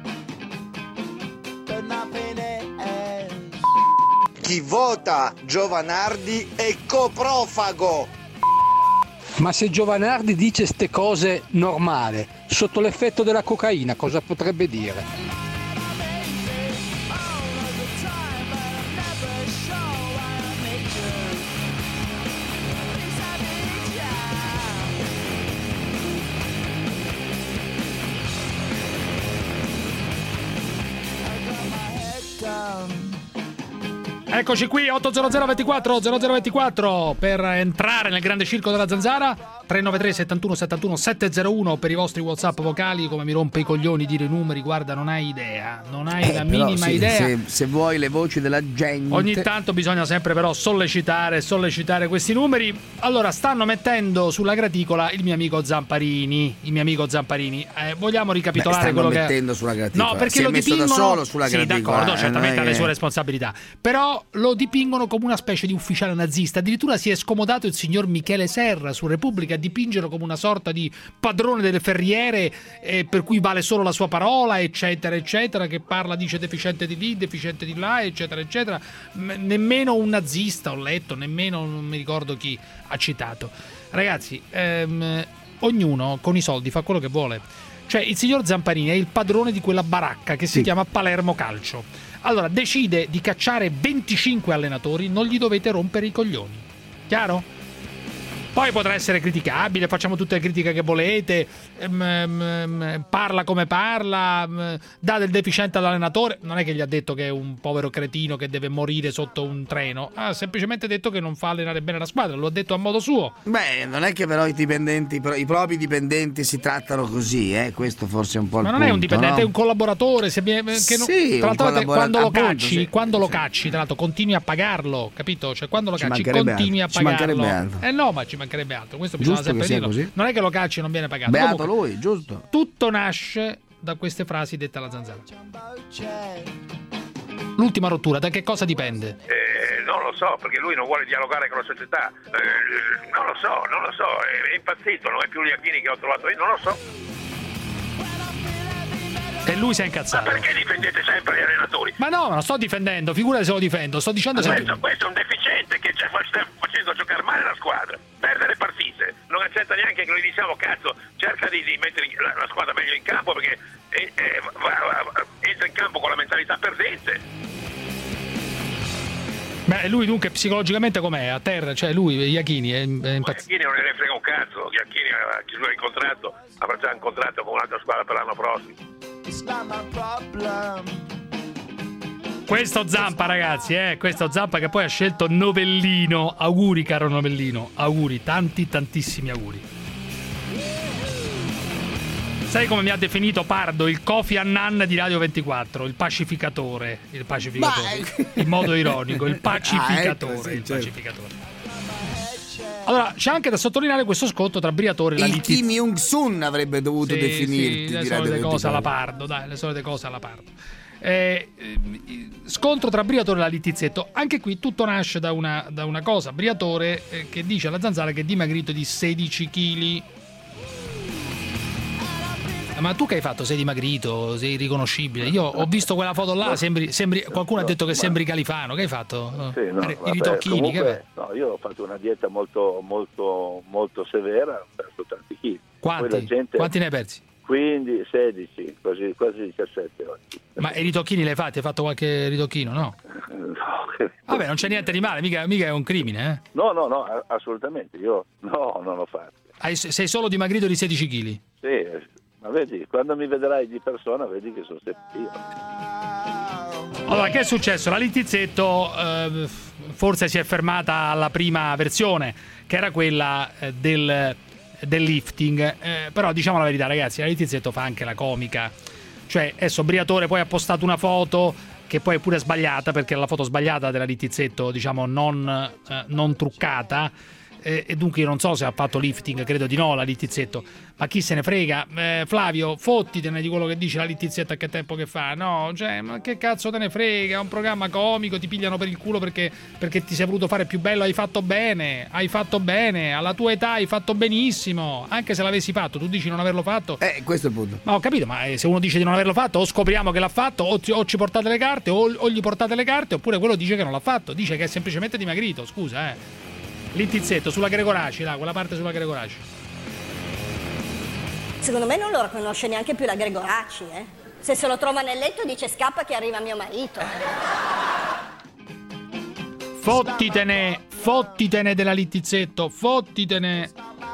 but nothing is. Chi vota Giovanardi è coprofago. Ma se Giovanardi dice ste cose normale, sotto l'effetto della cocaina, cosa potrebbe dire? Eccoci qui, 800 24 0024 per entrare nel grande circo della Zanzara. 393 71 71 701 per i vostri WhatsApp vocali. Come mi rompe i coglioni dire i numeri, guarda, non hai idea, non hai la minima idea. Se vuoi le voci della gente. Ogni tanto bisogna sempre però sollecitare questi numeri. Allora, stanno mettendo sulla graticola il mio amico Zamparini. Vogliamo ricapitolare quello che mettendo sulla graticola. No, perché si lo è messo dipingono da solo sulla graticola. Sì, d'accordo, certamente ha le sue responsabilità. Però lo dipingono come una specie di ufficiale nazista. Addirittura si è scomodato il signor Michele Serra su Repubblica a dipingerlo come una sorta di padrone delle ferriere, per cui vale solo la sua parola, eccetera eccetera, che parla, dice deficiente di lì, deficiente di là, eccetera eccetera. Nemmeno un nazista ho letto, nemmeno, non mi ricordo chi ha citato. Ragazzi, ognuno con i soldi fa quello che vuole. Cioè, il signor Zamparini è il padrone di quella baracca che si chiama Palermo Calcio. Allora, decide di cacciare 25 allenatori, non gli dovete rompere i coglioni. Chiaro? Poi potrà essere criticabile, facciamo tutte le critiche che volete, parla come parla, dà del deficiente all'allenatore. Non è che gli ha detto che è un povero cretino che deve morire sotto un treno, ha semplicemente detto che non fa allenare bene la squadra, lo ha detto a modo suo. Beh, non è che però i propri dipendenti si trattano così, questo forse è un po' il punto. Ma non è un dipendente, è un collaboratore. Tra l'altro, quando lo cacci, tra l'altro, continui a pagarlo, capito? Cioè, quando lo cacci, continui a pagarlo. No, ma ci mancherebbe altro, questo bisogna sempre dirlo. Così? Non è che lo calci e non viene pagato. Beato comunque, lui, giusto. Tutto nasce da queste frasi dette alla Zanzara. L'ultima rottura, da che cosa dipende? Non lo so, perché lui non vuole dialogare con la società. Non lo so, è impazzito, non è più Iachini che ho trovato io, non lo so. E lui si è incazzato. Ma perché difendete sempre gli allenatori? Ma no, non sto difendendo, figurati se lo difendo, sto dicendo questo è un deficiente che sta facendo giocare male la squadra, perdere partite, non accetta neanche che noi diciamo cazzo, cerca di mettere la squadra meglio in campo perché entra in campo con la mentalità perdente. Beh, lui dunque psicologicamente com'è? A terra, cioè lui, Iachini è impazzito. Iachini non ne frega un cazzo, Iachini ha chiusura di contratto, avrà già un contratto con un'altra squadra per l'anno prossimo. Questo Zampa, ragazzi, questo Zampa che poi ha scelto Novellino. Auguri, caro Novellino, auguri, tantissimi auguri. Sai come mi ha definito Pardo? Il Kofi Annan di Radio 24, il pacificatore, in modo ironico, il pacificatore, pacificatore. Allora, c'è anche da sottolineare questo scontro tra Briatore e la Littizzetto. Kim Jong-sun avrebbe dovuto definirti. Le solite cose alla Pardo, dai, le solite cose alla Pardo. Scontro tra Briatore e la Littizzetto. Anche qui tutto nasce da una cosa. Briatore che dice alla Zanzara che è dimagrito di 16 kg. Ma tu che hai fatto? Sei dimagrito? Sei riconoscibile? Io ho visto quella foto là, sembri qualcuno ha detto che sembri Califano. Che hai fatto? Sì, no, I ritocchini? Comunque, no, io ho fatto una dieta molto severa, ho perso tanti chili. Quanti ne hai persi? 15, 16, quasi 17 oggi. Ma i ritocchini li hai fatti? Hai fatto qualche ritocchino, no? No. Vabbè, non c'è niente di male, mica è un crimine, eh? No, assolutamente, io non l'ho fatto. Sei solo dimagrito di 16 kg? Sì. Ma vedi, quando mi vedrai di persona, vedi che sono sempre io. Allora, che è successo? La Littizzetto forse si è fermata alla prima versione, che era quella del lifting. Però diciamo la verità, ragazzi, la Littizzetto fa anche la comica. Cioè, adesso Briatore poi ha postato una foto che poi è pure sbagliata, perché è la foto sbagliata della Littizzetto, diciamo non truccata. E dunque io non so se ha fatto lifting, credo di no la Littizzetto, ma chi se ne frega. Flavio, fottitene di quello che dice la Littizzetto a che tempo che fa. No, cioè, ma che cazzo te ne frega, è un programma comico, ti pigliano per il culo perché ti sei voluto fare più bello. Hai fatto bene, alla tua età hai fatto benissimo, anche se l'avessi fatto. Tu dici non averlo fatto, questo è il punto. Ma ho capito, ma se uno dice di non averlo fatto, o scopriamo che l'ha fatto, o ci portate le carte, o gli portate le carte, oppure quello dice che non l'ha fatto, dice che è semplicemente dimagrito. Scusa, Littizzetto sulla Gregoraci, là, quella parte sulla Gregoraci. Secondo me non lo riconosce neanche più la Gregoraci, Se se lo trova nel letto dice scappa che arriva mio marito. Fottitene della Littizzetto, fottitene.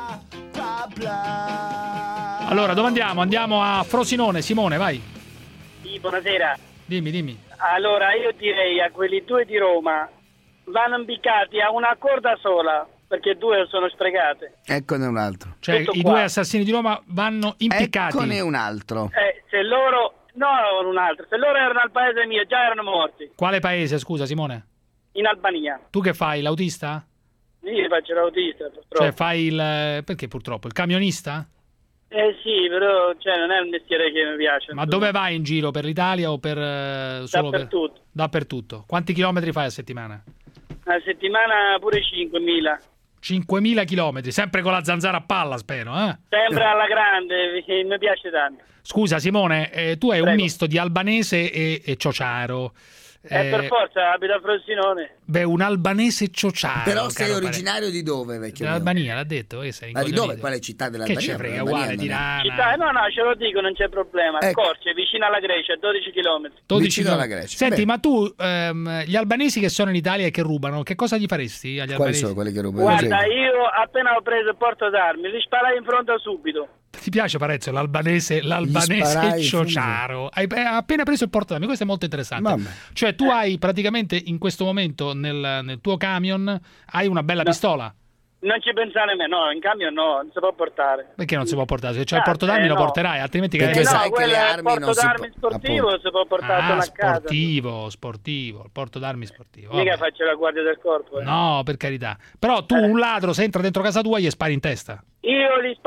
Allora, dove andiamo? Andiamo a Frosinone, Simone, vai. Sì, buonasera. Dimmi. Allora, io direi a quelli due di Roma vanno impiccati a una corda sola, perché due sono sprecate. Eccone un altro. Cioè i due assassini di Roma vanno impiccati. Eccone un altro. Se loro... No, un altro. Se loro erano al paese mio, già erano morti. Quale paese, scusa, Simone? In Albania. Tu che fai, l'autista? Io faccio l'autista, purtroppo. Cioè fai il... Perché purtroppo? Il camionista? Sì, però non è un mestiere che mi piace. Ma dove vai in giro? Per l'Italia o per... solo Dappertutto. Dappertutto. Quanti chilometri fai a settimana? A settimana pure 5.000. 5.000 chilometri, sempre con la zanzara a palla, spero, Sempre alla grande, perché mi piace tanto. Scusa Simone, tu hai un misto di albanese e ciociaro. Per forza, abita a Frosinone. Beh, un albanese ciociaro. Però sei originario di dove, vecchio? Dell'Albania, l'ha detto. Ma di dove? Quale città dell'Albania? Che ce frega, uguale, Tirana. Città, no, ce lo dico, non c'è problema. Corce, vicino alla Grecia, 12 km. 12 vicino alla Grecia. Senti, ma tu, gli albanesi che sono in Italia e che rubano, che cosa gli faresti agli albanesi? Quali sono quelli che rubano? Guarda, io appena ho preso il porto d'armi, li sparai in fronte subito. Ti piace, Parezzo, l'albanese ciociaro? Hai appena preso il porto d'armi, questo è molto interessante. Vabbè. Cioè tu hai praticamente in questo momento nel tuo camion hai una bella pistola. Non ci pensare nemmeno, no, in camion no, non si può portare. Perché non si può portare? Se c'è il porto d'armi lo porterai, altrimenti perché sai che le armi non si può. Il porto d'armi sportivo si può portare a casa. Sportivo, il porto d'armi sportivo. Mica faccio la guardia del corpo. No, per carità. Però tu un ladro se entra dentro casa tua gli spari in testa. Io gli sparo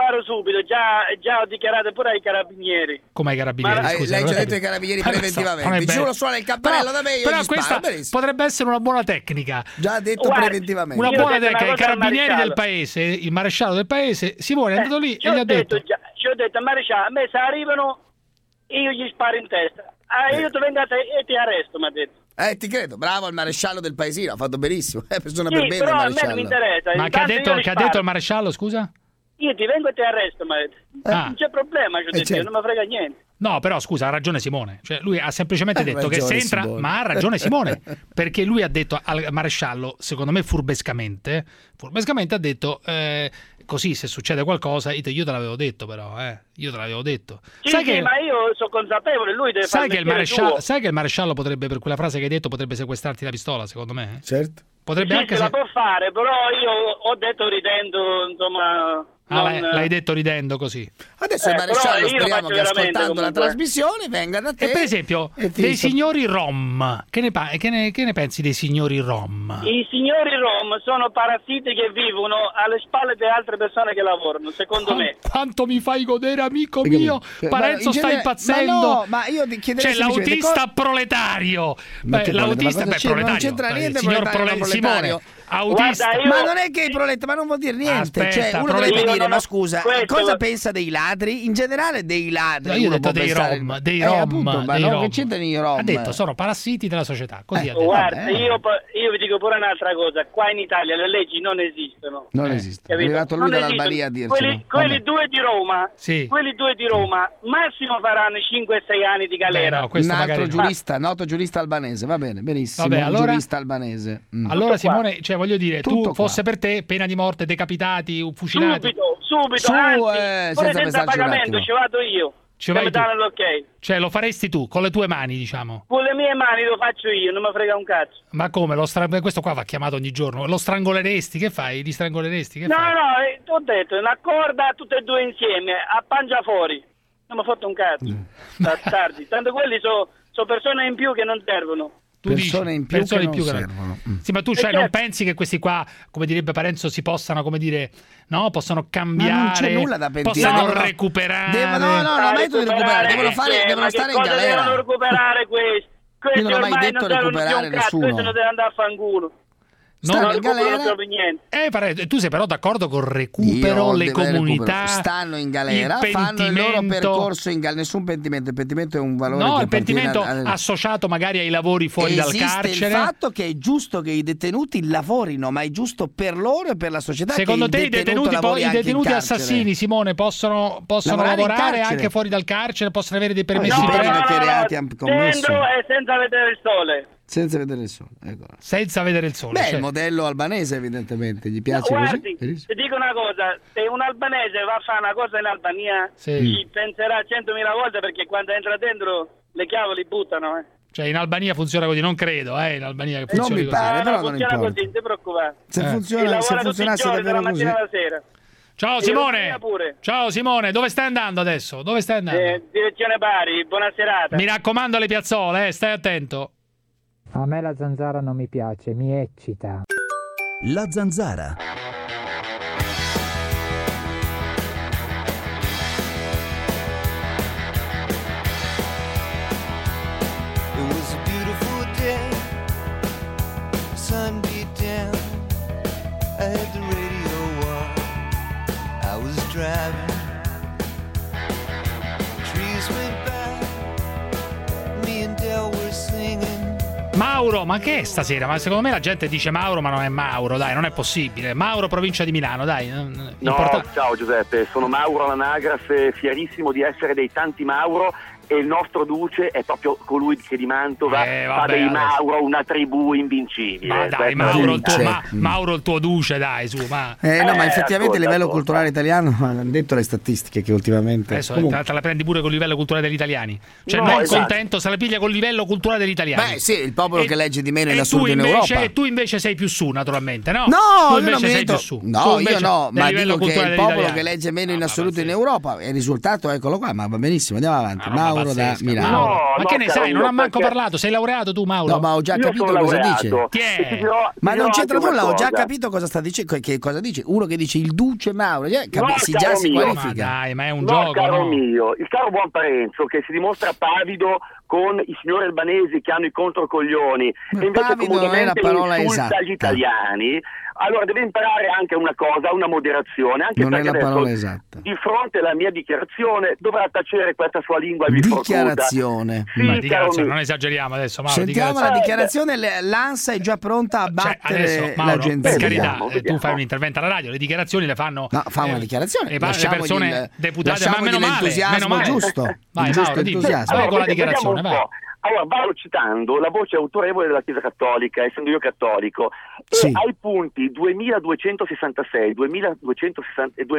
sparo subito, già ho dichiarato pure ai carabinieri. Come ai carabinieri? Scusa, lei ci ha detto ai carabinieri preventivamente. Dice uno suona il campanello da me, io però gli sparo. Questa potrebbe essere una buona tecnica. Già detto preventivamente. Una buona tecnica. I carabinieri del paese, il maresciallo del paese, Simone è andato lì e gli ha detto... Ci ho detto, maresciallo, a me se arrivano, io gli sparo in testa. Io ti vengo e ti arresto, mi ha detto. Ti credo, bravo il maresciallo del paesino, ha fatto benissimo. Persona sì, per bene però il a maresciallo. me non mi interessa. Ma che ha detto il maresciallo, scusa? Io ti vengo e ti arresto, ma non c'è problema, certo. non mi frega niente. No, però scusa, ha ragione Simone. Cioè, lui ha semplicemente detto che se entra, Simone. ma ha ragione Simone, perché lui ha detto al maresciallo, secondo me furbescamente ha detto così se succede qualcosa, io te l'avevo detto però, io te l'avevo detto. Sì, ma io sono consapevole, lui deve fare sai che il maresciallo potrebbe, per quella frase che hai detto, potrebbe sequestrarti la pistola, secondo me? Certo. Potrebbe anche la può fare, però io ho detto ridendo, insomma... l'hai detto ridendo così. Adesso il maresciallo speriamo che ascoltando la trasmissione venga da te. E per esempio dei signori Rom, che ne pensi dei signori Rom? I signori Rom sono parassiti che vivono alle spalle di altre persone che lavorano, secondo me. Quanto mi fai godere, amico mio. Parenzo sta impazzendo. Ma io ti chiederei, c'è l'autista proletario. L'autista proletario. Non c'entra niente signor Simone. Autista. Ma non è che i proletari, ma non vuol dire niente. Aspetta, uno dovrebbe dire, ma scusa, cosa pensa dei ladri? In generale dei ladri. Io ho detto dei Rom. Che c'entrano i Rom? Ha detto sono parassiti della società. Così ha detto. Guarda, io vi dico pure un'altra cosa. Qua in Italia le leggi non esistono. Non esistono. È arrivato lui dall'Albania a dircelo. Quelli due di Roma, massimo faranno 5-6 anni di galera. Un altro giurista, noto giurista albanese, va bene, benissimo. Vabbè, allora, giurista albanese. Allora Simone, cioè voglio dire, tu fosse per te pena di morte, decapitati, fucilati. Subito, senza pagamento, ci vado io. Cioè lo faresti tu, con le tue mani, diciamo. Con le mie mani lo faccio io, non mi frega un cazzo. Ma come? Questo qua va chiamato ogni giorno. Lo strangoleresti? Che fai? Li strangoleresti? Che no, fai? ti ho detto, una corda tutte e due insieme, a pangia fuori. Non mi ha fatto un cazzo. Tardi. Tanto quelli sono persone in più che non servono. Persone in più che non servono. Sì, ma tu non pensi che questi qua, come direbbe Parenzo, si possano, come dire, no, possono cambiare, ma non c'è nulla da pentire, possono recuperare. Devono stare in galera. Devono recuperare questi. Io non ho mai detto recuperare nessuno. Questo non deve andare a fanculo. Stanno in galera. Tu sei però d'accordo col recupero, le comunità stanno in galera, fanno il loro percorso in galera, nessun pentimento, il pentimento è un valore. No, il pentimento associato magari ai lavori fuori dal carcere. Esiste il fatto che è giusto che i detenuti lavorino, ma è giusto per loro e per la società. Secondo te i detenuti assassini, Simone, possono lavorare anche fuori dal carcere, possono avere dei permessi che reati hanno commesso. Dentro e senza vedere il sole. Senza vedere il sole, ecco. Senza vedere il sole. Il modello albanese evidentemente gli piace così. Ti dico una cosa, se un albanese va a fare una cosa in Albania, ci penserà 100.000 volte, perché quando entra dentro le chiavi li buttano. Cioè in Albania funziona così, non credo, in Albania che funzioni non mi pare, però non funziona importa. così, non ti preoccupare. Se funzionasse davvero così. Alla sera. Ciao Simone. Ciao Simone, dove stai andando adesso? Dove stai andando? Direzione Bari, buona serata. Mi raccomando alle piazzole, stai attento. A me la zanzara non mi piace, mi eccita. La zanzara. It was a beautiful day, sun beat down, I had the radio on, I was driving, trees went by, me and Del were singing. Mauro, ma che è stasera? Ma secondo me la gente dice Mauro, ma non è Mauro, dai, non è possibile. Mauro, provincia di Milano, dai. No, ciao Giuseppe, sono Mauro all'anagrafe, fierissimo di essere dei tanti Mauro, e il nostro Duce è proprio colui che di Mantova fa dei Mauro una tribù invincibile. Ma dai, Mauro il tuo Duce, dai, su, ma... no, ma effettivamente il livello culturale italiano, hanno detto le statistiche che ultimamente... Adesso te la prendi pure con il livello culturale degli italiani. Cioè non contento, se la piglia col livello culturale degli italiani. Beh sì, il popolo che legge di meno in assoluto in Europa. E tu invece sei più su, naturalmente, no? No, tu invece sei più su. No, io no, ma dico che è il popolo che legge meno in assoluto in Europa. E il risultato, eccolo qua, ma va benissimo, andiamo avanti. Mauro da Milano. No, ma che ne sai? Non ha manco perché... parlato. Sei laureato tu, Mauro? No, ma ho già capito cosa dice. Ma non c'entra nulla, ho già capito cosa sta dicendo. Che cosa dice? Uno che dice il duce Mauro, già si qualifica. Ma dai, ma è un no, gioco, caro no? mio, il caro buon Parenzo che si dimostra pavido con i signori albanesi che hanno i controcoglioni e invece comunemente insulta gli italiani. Allora deve imparare anche una cosa, una moderazione, anche non perché è la parola adesso, esatta. di fronte alla mia dichiarazione dovrà tacere questa sua lingua dichiarazione. Sì, ma dichiarazione, non esageriamo adesso, Mauro. Sentiamo la dichiarazione, l'ANSA è già pronta a battere adesso, Mauro, l'agenzia. Per carità, tu fai un intervento alla radio, le dichiarazioni le fanno. No, fa una dichiarazione. Le persone deputate, ma meno male. Giusto. Vai, Mauro, vai con la dichiarazione, vai. Allora, vado citando la voce autorevole della Chiesa Cattolica, essendo io cattolico, sì. E ai punti 2266, 2260 e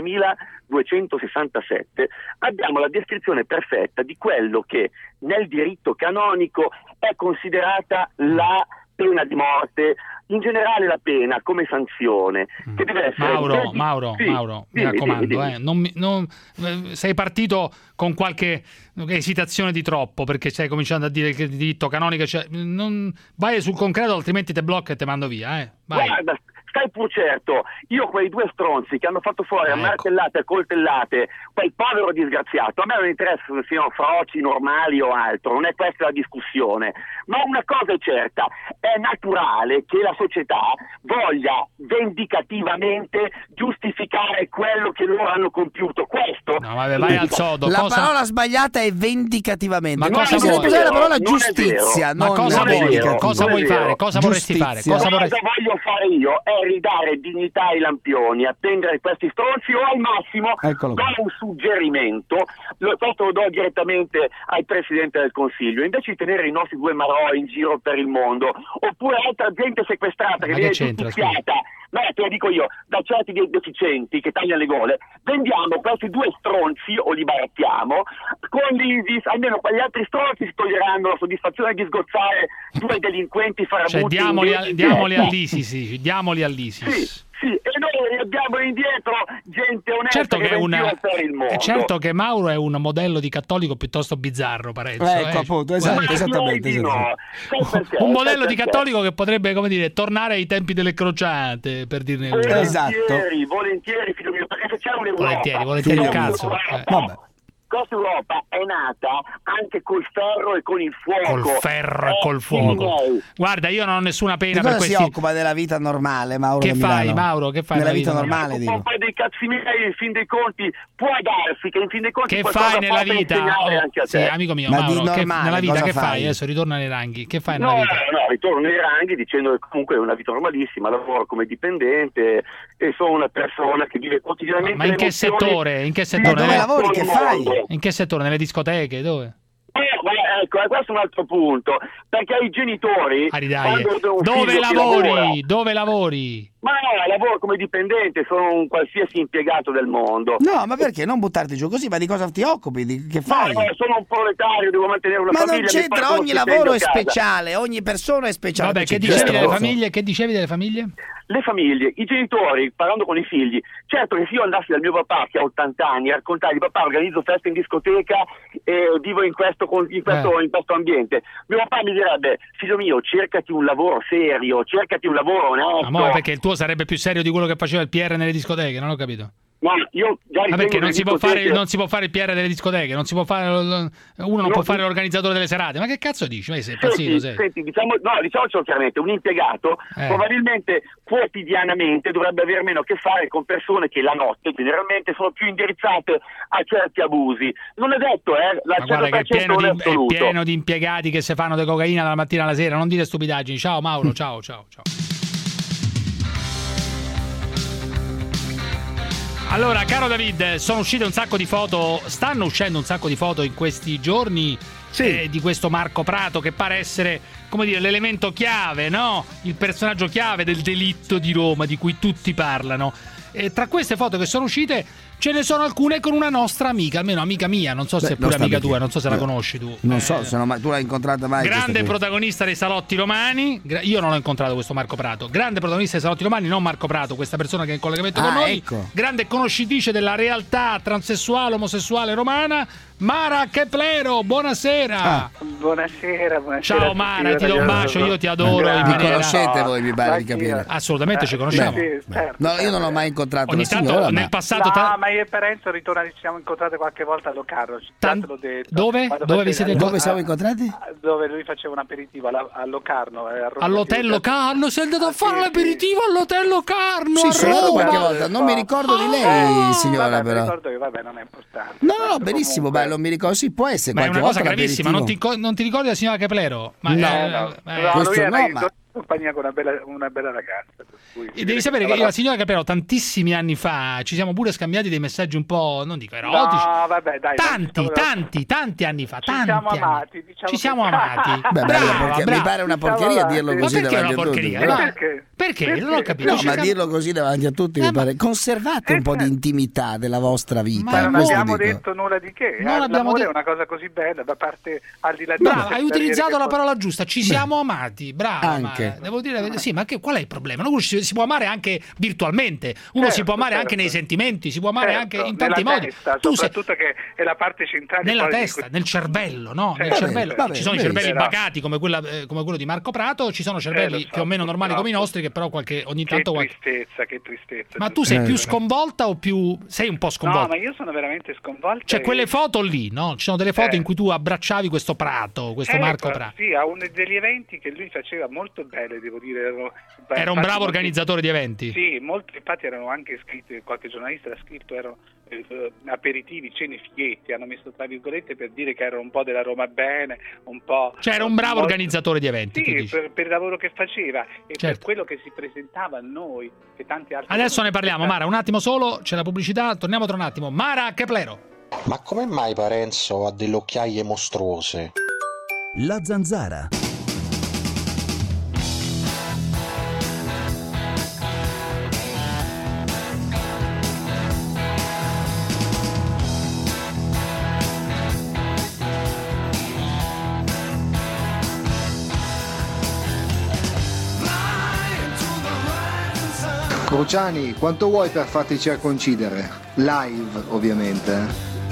2267 abbiamo la descrizione perfetta di quello che nel diritto canonico è considerata la pena di morte, in generale la pena come sanzione che deve essere Mauro, mi raccomando, non sei partito con qualche esitazione di troppo, perché stai cominciando a dire che il diritto canonico non vai sul concreto, altrimenti te blocco e te mando via, vai. Guarda, stai pur certo, io quei due stronzi che hanno fatto fuori a martellate e coltellate quel povero disgraziato, a me non interessa se siano froci, normali o altro, non è questa la discussione, ma una cosa è certa, è naturale che la società voglia vendicativamente giustificare quello che loro hanno compiuto. Questo no, vabbè, vai al sodo. La parola sbagliata è vendicativamente. Ma cosa vuoi? Usare la parola giustizia. Ma cosa vuoi? Cosa vuoi fare? Cosa vorresti fare? Cosa voglio fare io è ridare dignità ai lampioni, attendere questi stronzi o al massimo do un suggerimento, questo lo do direttamente al Presidente del Consiglio, invece di tenere i nostri due marò in giro per il mondo, oppure altra gente sequestrata che viene giustiziata, te lo dico io, da certi deficienti che tagliano le gole, vendiamo questi due stronzi o li barattiamo, con l'ISIS almeno quegli altri stronzi si toglieranno la soddisfazione di sgozzare due delinquenti farabutti. Diamoli all'ISIS, diamoli all'ISIS. Sì, e noi abbiamo indietro gente onesta certo che per il mondo. Certo che Mauro è un modello di cattolico piuttosto bizzarro, Parenzo. Appunto, esattamente. Un modello di cattolico che potrebbe, come dire, tornare ai tempi delle crociate, per dirne uno. Volentieri, figlio mio, perché se c'è un'Europa... Volentieri un cazzo. Vabbè. Questa Europa è nata anche col ferro e con il fuoco. Col ferro e col fuoco. Guarda, io non ho nessuna pena per questi... si occupa della vita normale, Mauro? Che fai, Mauro? Che fai nella vita normale? Un po' dei cazzi miei, in fin dei conti, può darsi che in fin dei conti che fai nella vita? Anche a te. Sì, amico mio, Mauro, nella vita che fai? Adesso ritorna nei ranghi. Che fai nella vita? No, ritorno nei ranghi dicendo che comunque è una vita normalissima, lavoro come dipendente e sono una persona che vive quotidianamente. Ma in che settore? Dove lavori? Che fai? In che settore? Nelle discoteche? Dove? Ecco, questo è un altro punto, perché i genitori dove lavori? Ma no, lavoro come dipendente, sono un qualsiasi impiegato del mondo. No, ma perché non buttarti giù così? Ma di cosa ti occupi? Che fai? No, sono un proletario, devo mantenere una famiglia. Ma non c'entra, ogni lavoro è speciale, ogni persona è speciale. Vabbè, che dicevi delle famiglie? Che dicevi delle famiglie? Le famiglie, i genitori, parlando con i figli, certo che se io andassi dal mio papà che ha 80 anni a raccontargli: papà, organizzo festa in discoteca e vivo in questo ambiente, mio papà mi direbbe: figlio mio, cercati un lavoro serio, cercati un lavoro onesto. Ma perché il tuo sarebbe più serio di quello che faceva il PR nelle discoteche? Non ho capito. Ma io già perché non si può fare il PR delle discoteche, non si può fare uno non può fare l'organizzatore delle serate. Ma che cazzo dici? Ma sei impazzito? Senti, diciamocelo chiaramente, un impiegato probabilmente quotidianamente dovrebbe avere meno a che fare con persone che la notte generalmente sono più indirizzate a certi abusi. Non è detto, ma guarda che è pieno di impiegati che si fanno di cocaina dalla mattina alla sera, non dire stupidaggini. Ciao Mauro, ciao. Allora, caro David, stanno uscendo un sacco di foto in questi giorni di questo Marco Prato, che pare essere, come dire, l'elemento chiave, no? Il personaggio chiave del delitto di Roma di cui tutti parlano. E tra queste foto che sono uscite ce ne sono alcune con una nostra amica, almeno amica mia, non so se è pure amica tua, non so se la conosci tu. Non so, tu l'hai incontrata mai? Grande protagonista dei Salotti Romani, io non ho incontrato questo Marco Prato, grande protagonista dei Salotti Romani, non Marco Prato, questa persona che è in collegamento con noi, ecco. Grande conoscitrice della realtà transessuale, omosessuale romana, Mara Keplero, buonasera. Buonasera. Ciao Mara, ti do un bacio, io ti adoro. Vi conoscete voi, mi pare di capire? Assolutamente ci conosciamo. Certo. No, io non l'ho mai incontrato. Ogni tanto nel passato. Ma io e Parenzo ci siamo incontrati qualche volta a Locarno. Dove? Dove vi siete? Dove siamo incontrati? Dove lui faceva un aperitivo a Locarno. All'hotel Locarno? Sei andato a fare l'aperitivo all'hotel Locarno? Sì, sono qualche volta. Non mi ricordo di lei, signora, però. Mi ricordo io, vabbè, non è importante. No, benissimo, bello. Non mi ricordo, sì, può essere. Ma è una cosa gravissima, non ti ricordi la signora Keplero? No, lui era in compagnia con una bella ragazza. E devi sapere che io e la signora Keplero tantissimi anni fa ci siamo pure scambiati dei messaggi un po', non dico erotici. No, vabbè, dai. Tanti anni fa. Ci siamo amati. Mi pare una porcheria dirlo così davanti a tutti. Perché? Non ho capito. No, ma dirlo così davanti a tutti mi pare. Conservate un po' di intimità della vostra vita. Ma non abbiamo detto nulla di che. L'amore è una cosa così bella, da parte al di là di... Brava, hai utilizzato la parola giusta. Ci siamo amati. Brava. Anche. Devo dire, sì, ma qual è il problema? Uno si può amare anche virtualmente, uno si può amare anche nei sentimenti, si può amare anche in tanti modi. Soprattutto che è la parte centrale nella testa, nel cervello, no? Nel cervello. Ci sono i cervelli bacati come quello di Marco Prato, ci sono cervelli più o meno normali come i nostri, che però ogni tanto che tristezza. Ma tu sei più sconvolta o più sei un po' sconvolta? No, ma io sono veramente sconvolta. C'è quelle foto lì, no? Ci sono delle foto in cui tu abbracciavi questo Prato, questo Marco Prato. Sì, a uno degli eventi che lui faceva molto belle, devo dire. Era un bravo organizzatore di eventi. Sì, molti infatti erano anche scritti, qualche giornalista ha scritto, erano aperitivi, cene, fighetti, hanno messo tra virgolette per dire che era un po' della Roma bene, un po'... Cioè era un bravo organizzatore di eventi. Sì, per il lavoro che faceva e per quello che si presentava a noi, che tanti altri... Adesso ne parliamo, Mara, un attimo solo, c'è la pubblicità, torniamo tra un attimo. Mara Keplero. Ma come mai Parenzo ha delle occhiaie mostruose? La Zanzara. Cruciani, quanto vuoi per farti circoncidere? Live, ovviamente.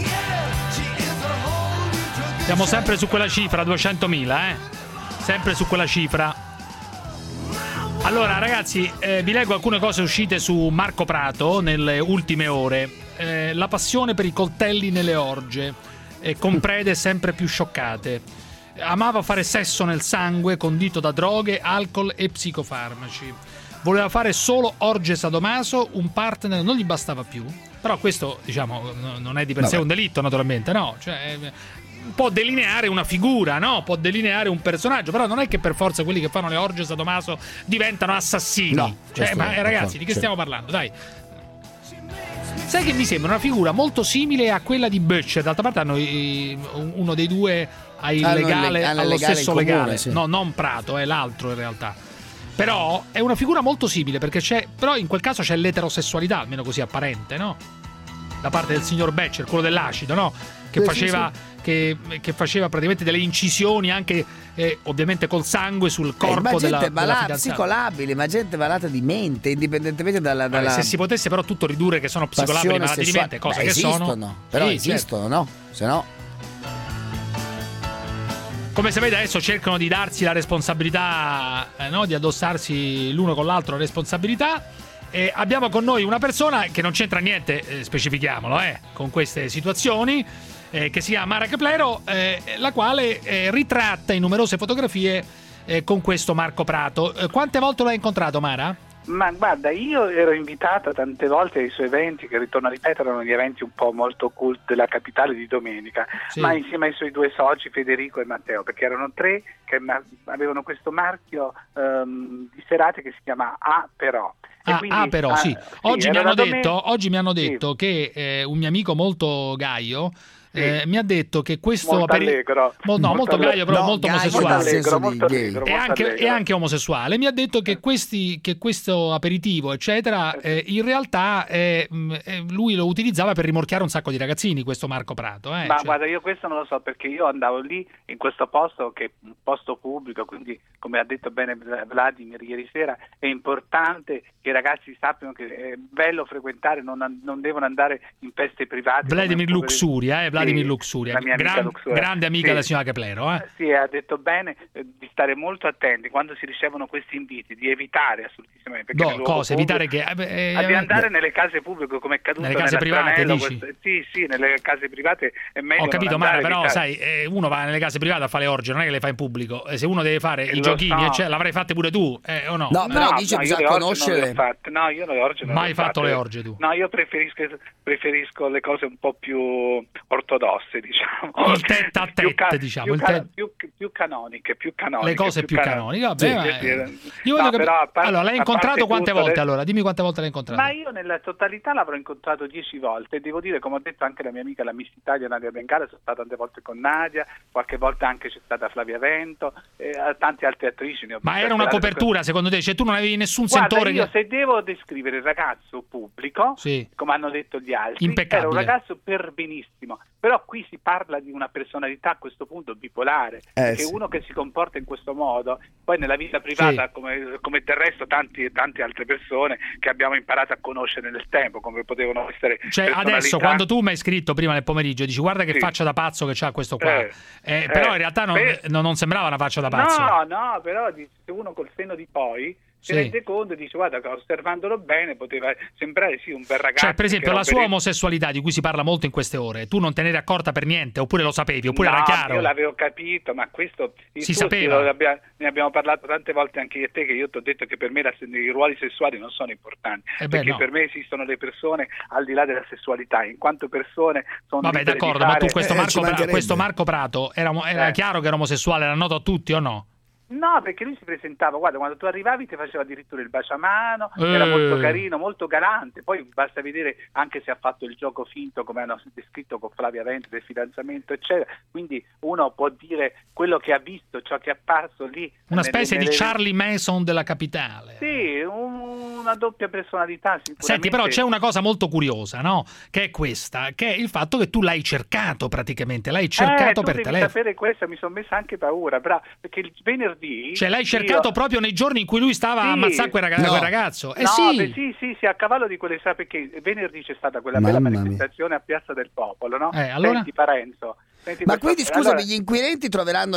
Siamo sempre su quella cifra, 200.000, sempre su quella cifra. Allora, ragazzi, vi leggo alcune cose uscite su Marco Prato nelle ultime ore. La passione per i coltelli nelle orge, con prede sempre più scioccate. Amava fare sesso nel sangue, condito da droghe, alcol e psicofarmaci. Voleva fare solo orge sadomaso, un partner non gli bastava più. Però questo, diciamo, non è di per sé un delitto, naturalmente, no? Cioè, può delineare una figura, no? Può delineare un personaggio, però non è che per forza quelli che fanno le orge sadomaso diventano assassini. No, ma ragazzi, di che stiamo parlando? Dai. Sai che mi sembra una figura molto simile a quella di Butcher. D'altra parte hanno uno dei due ha il legale allo stesso comune, legale. Sì. No, non Prato, è l'altro in realtà. Però è una figura molto simile, perché però in quel caso c'è l'eterosessualità, almeno così apparente, no? Da parte del signor Butcher, quello dell'acido, no? Che faceva praticamente delle incisioni anche ovviamente col sangue sul corpo della fidanzata. Psicolabile, ma gente malata di mente, indipendentemente dalla... se si potesse però tutto ridurre che sono psicolabili, malati di mente, cosa che esistono, però sì, esistono, certo. No? Se no... Come sapete adesso cercano di darsi la responsabilità, no? Di addossarsi l'uno con l'altro la responsabilità. Abbiamo con noi una persona che non c'entra niente, specifichiamolo, con queste situazioni, che si chiama Mara Keplero, la quale ritratta in numerose fotografie con questo Marco Prato. Quante volte l'hai incontrato, Mara? Ma guarda, io ero invitata tante volte ai suoi eventi, che ritorno a ripetere erano gli eventi un po' molto cult della capitale di domenica, sì. Ma insieme ai suoi due soci Federico e Matteo, perché erano tre che avevano questo marchio di serate che si chiama A Però, Però sì. Oggi mi hanno detto che un mio amico molto gaio mi ha detto che questo molto allegro. Molto gaio, però molto omosessuale. È anche omosessuale. Mi ha detto che questo aperitivo, eccetera, in realtà lui lo utilizzava per rimorchiare un sacco di ragazzini, questo Marco Prato. Ma guarda, io questo non lo so, perché io andavo lì in questo posto, che è un posto pubblico, quindi come ha detto bene Vladimir ieri sera, è importante che i ragazzi sappiano che è bello frequentare, non devono andare in feste private. Vladimir Luxuria, Vladimir Luxuria, grande amica della signora Keplero. Sì, ha detto bene di stare molto attenti quando si ricevono questi inviti, di evitare assolutissimamente. Evitare che di andare nelle case pubbliche, come è caduto nelle case private, dici? Sì, nelle case private è meglio. Ho capito, ma però sai, uno va nelle case private a fare le orge, non è che le fa in pubblico. Se uno deve fare i giochini, l'avrei fatte pure tu, o no? No, però dice bisogna conoscere. No, io le orge non le ho mai fatto le orge tu? No, io preferisco le cose un po' più ortodosse, diciamo. Il tête a tête, diciamo. Più canoniche. Le cose più canoniche, vabbè. Allora, l'hai incontrato quante volte? Allora, dimmi quante volte l'hai incontrato. Ma io nella totalità l'avrò incontrato 10 volte. Devo dire, come ho detto anche la mia amica, la Miss Italia Nadia Bengala, sono stata tante volte con Nadia, qualche volta anche c'è stata Flavia Vento, tante altre attrici. Ma era una copertura, secondo te? Cioè tu non avevi nessun sentore? Io se devo descrivere il ragazzo pubblico, come hanno detto gli altri, impeccabile. Era un ragazzo per benissimo. Però qui si parla di una personalità a questo punto bipolare, che uno che si comporta in questo modo, poi nella vita privata, come del resto tante altre persone che abbiamo imparato a conoscere nel tempo, come potevano essere. Cioè adesso, quando tu mi hai scritto prima nel pomeriggio, dici guarda che faccia da pazzo che c'ha questo qua, però in realtà non sembrava una faccia da pazzo. No, però se uno col senno di poi si rende conto e dice guarda, osservandolo bene poteva sembrare un bel ragazzo. Cioè per esempio la sua omosessualità, di cui si parla molto in queste ore, tu non te ne eri accorta per niente, oppure lo sapevi, oppure era chiaro? Io l'avevo capito, ma questo si sapeva. Ne abbiamo parlato tante volte anche io e te, che io ti ho detto che per me i ruoli sessuali non sono importanti, perché per me esistono le persone al di là della sessualità, in quanto persone sono. Vabbè, d'accordo, ma tu questo Marco Prato era chiaro che era omosessuale, era noto a tutti o no? No, perché lui si presentava, guarda, quando tu arrivavi ti faceva addirittura il baciamano, era molto carino, molto galante, poi basta vedere anche se ha fatto il gioco finto, come hanno descritto con Flavia Vento, del fidanzamento, eccetera, quindi uno può dire quello che ha visto, ciò che è apparso lì. Una specie di Charlie Manson della capitale. Sì, una doppia personalità sicuramente. Senti, però c'è una cosa molto curiosa, no? Che è questa, che è il fatto che tu l'hai cercato praticamente, l'hai cercato per telefono. Sapere questo, mi sono messa anche paura, perché il venerdì. Cioè l'hai cercato proprio nei giorni in cui lui stava a ammazzare quel ragazzo? Sì, a cavallo di quelle perché venerdì c'è stata quella bella manifestazione a Piazza del Popolo, no? Allora? Senti Parenzo. Ma quindi scusami, gli inquirenti troveranno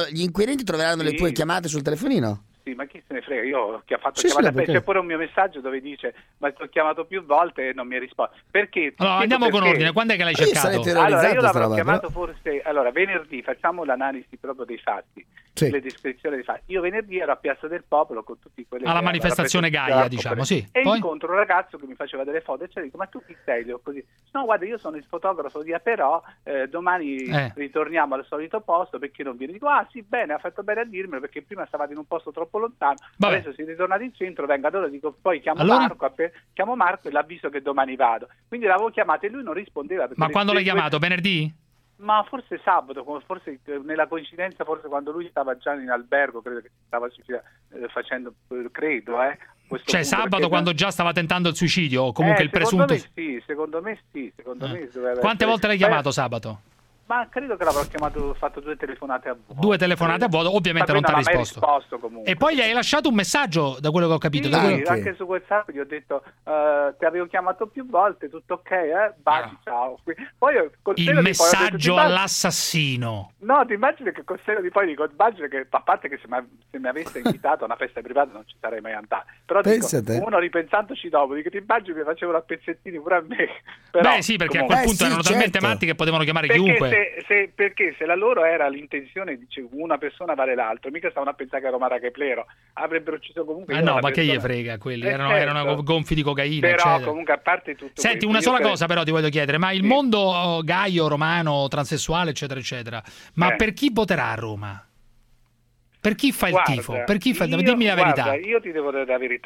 le tue chiamate sul telefonino? Sì, ma chi se ne frega, io ho fatto chiamare a me, c'è pure un mio messaggio dove dice ma ti ho chiamato più volte e non mi hai risposto. Perché? Allora andiamo con ordine, quando è che l'hai cercato? Allora io l'avrò chiamato forse, venerdì, facciamo l'analisi proprio dei fatti, le descrizioni dei fatti. Io venerdì ero a Piazza del Popolo con tutti quelli alla manifestazione Gaia, diciamo, e poi incontro un ragazzo che mi faceva delle foto e ci dico ma tu chi sei? Così. No, guarda, io sono il fotografo di Aperò, domani ritorniamo al solito posto, perché non vieni? Dico sì, bene, ha fatto bene a dirmelo, perché prima stavate in un posto troppo lontano. Vabbè. Adesso siete tornati in centro, venga, allora dico poi chiamo Marco e l'avviso che domani vado. Quindi l'avevo chiamato e lui non rispondeva. Ma quando l'hai chiamato? Venerdì? Ma forse sabato, forse nella coincidenza, forse quando lui stava già in albergo, credo che stava facendo, credo, cioè punto, sabato quando già stava tentando il suicidio, o comunque il presunto. Secondo me sì. Quante volte l'hai chiamato sabato? Ma credo che l'avrò chiamato, fatto 2 telefonate a vuoto. 2 telefonate a vuoto, ovviamente non ti ha risposto. E poi gli hai lasciato un messaggio, da quello che ho capito. Sì, anche su WhatsApp gli ho detto ti avevo chiamato più volte, tutto ok, baci, ciao. Poi il messaggio all'assassino. No, ti immagini che col seno di poi dico, immagino che, a parte che se mi avesse invitato a una festa privata non ci sarei mai andato. Però dico, uno ripensandoci dopo, dico, ti immagini che facevano a pezzettini pure a me. Però, beh sì, perché a quel punto erano talmente matti che potevano chiamare chiunque. Perché se la loro era l'intenzione, dice una persona vale l'altro, mica stavano a pensare che era Mara Keplero, avrebbero ucciso comunque. No, ma che gli frega quelli? Erano gonfi di cocaina. Però eccetera. Comunque a parte tutto. Senti, una sola cosa però ti voglio chiedere, ma il mondo gaio, romano, transessuale, eccetera, eccetera, ma per chi voterà a Roma? Per chi fa il tifo? Per chi fa... Dimmi la verità. Guarda, io ti devo dire la verità.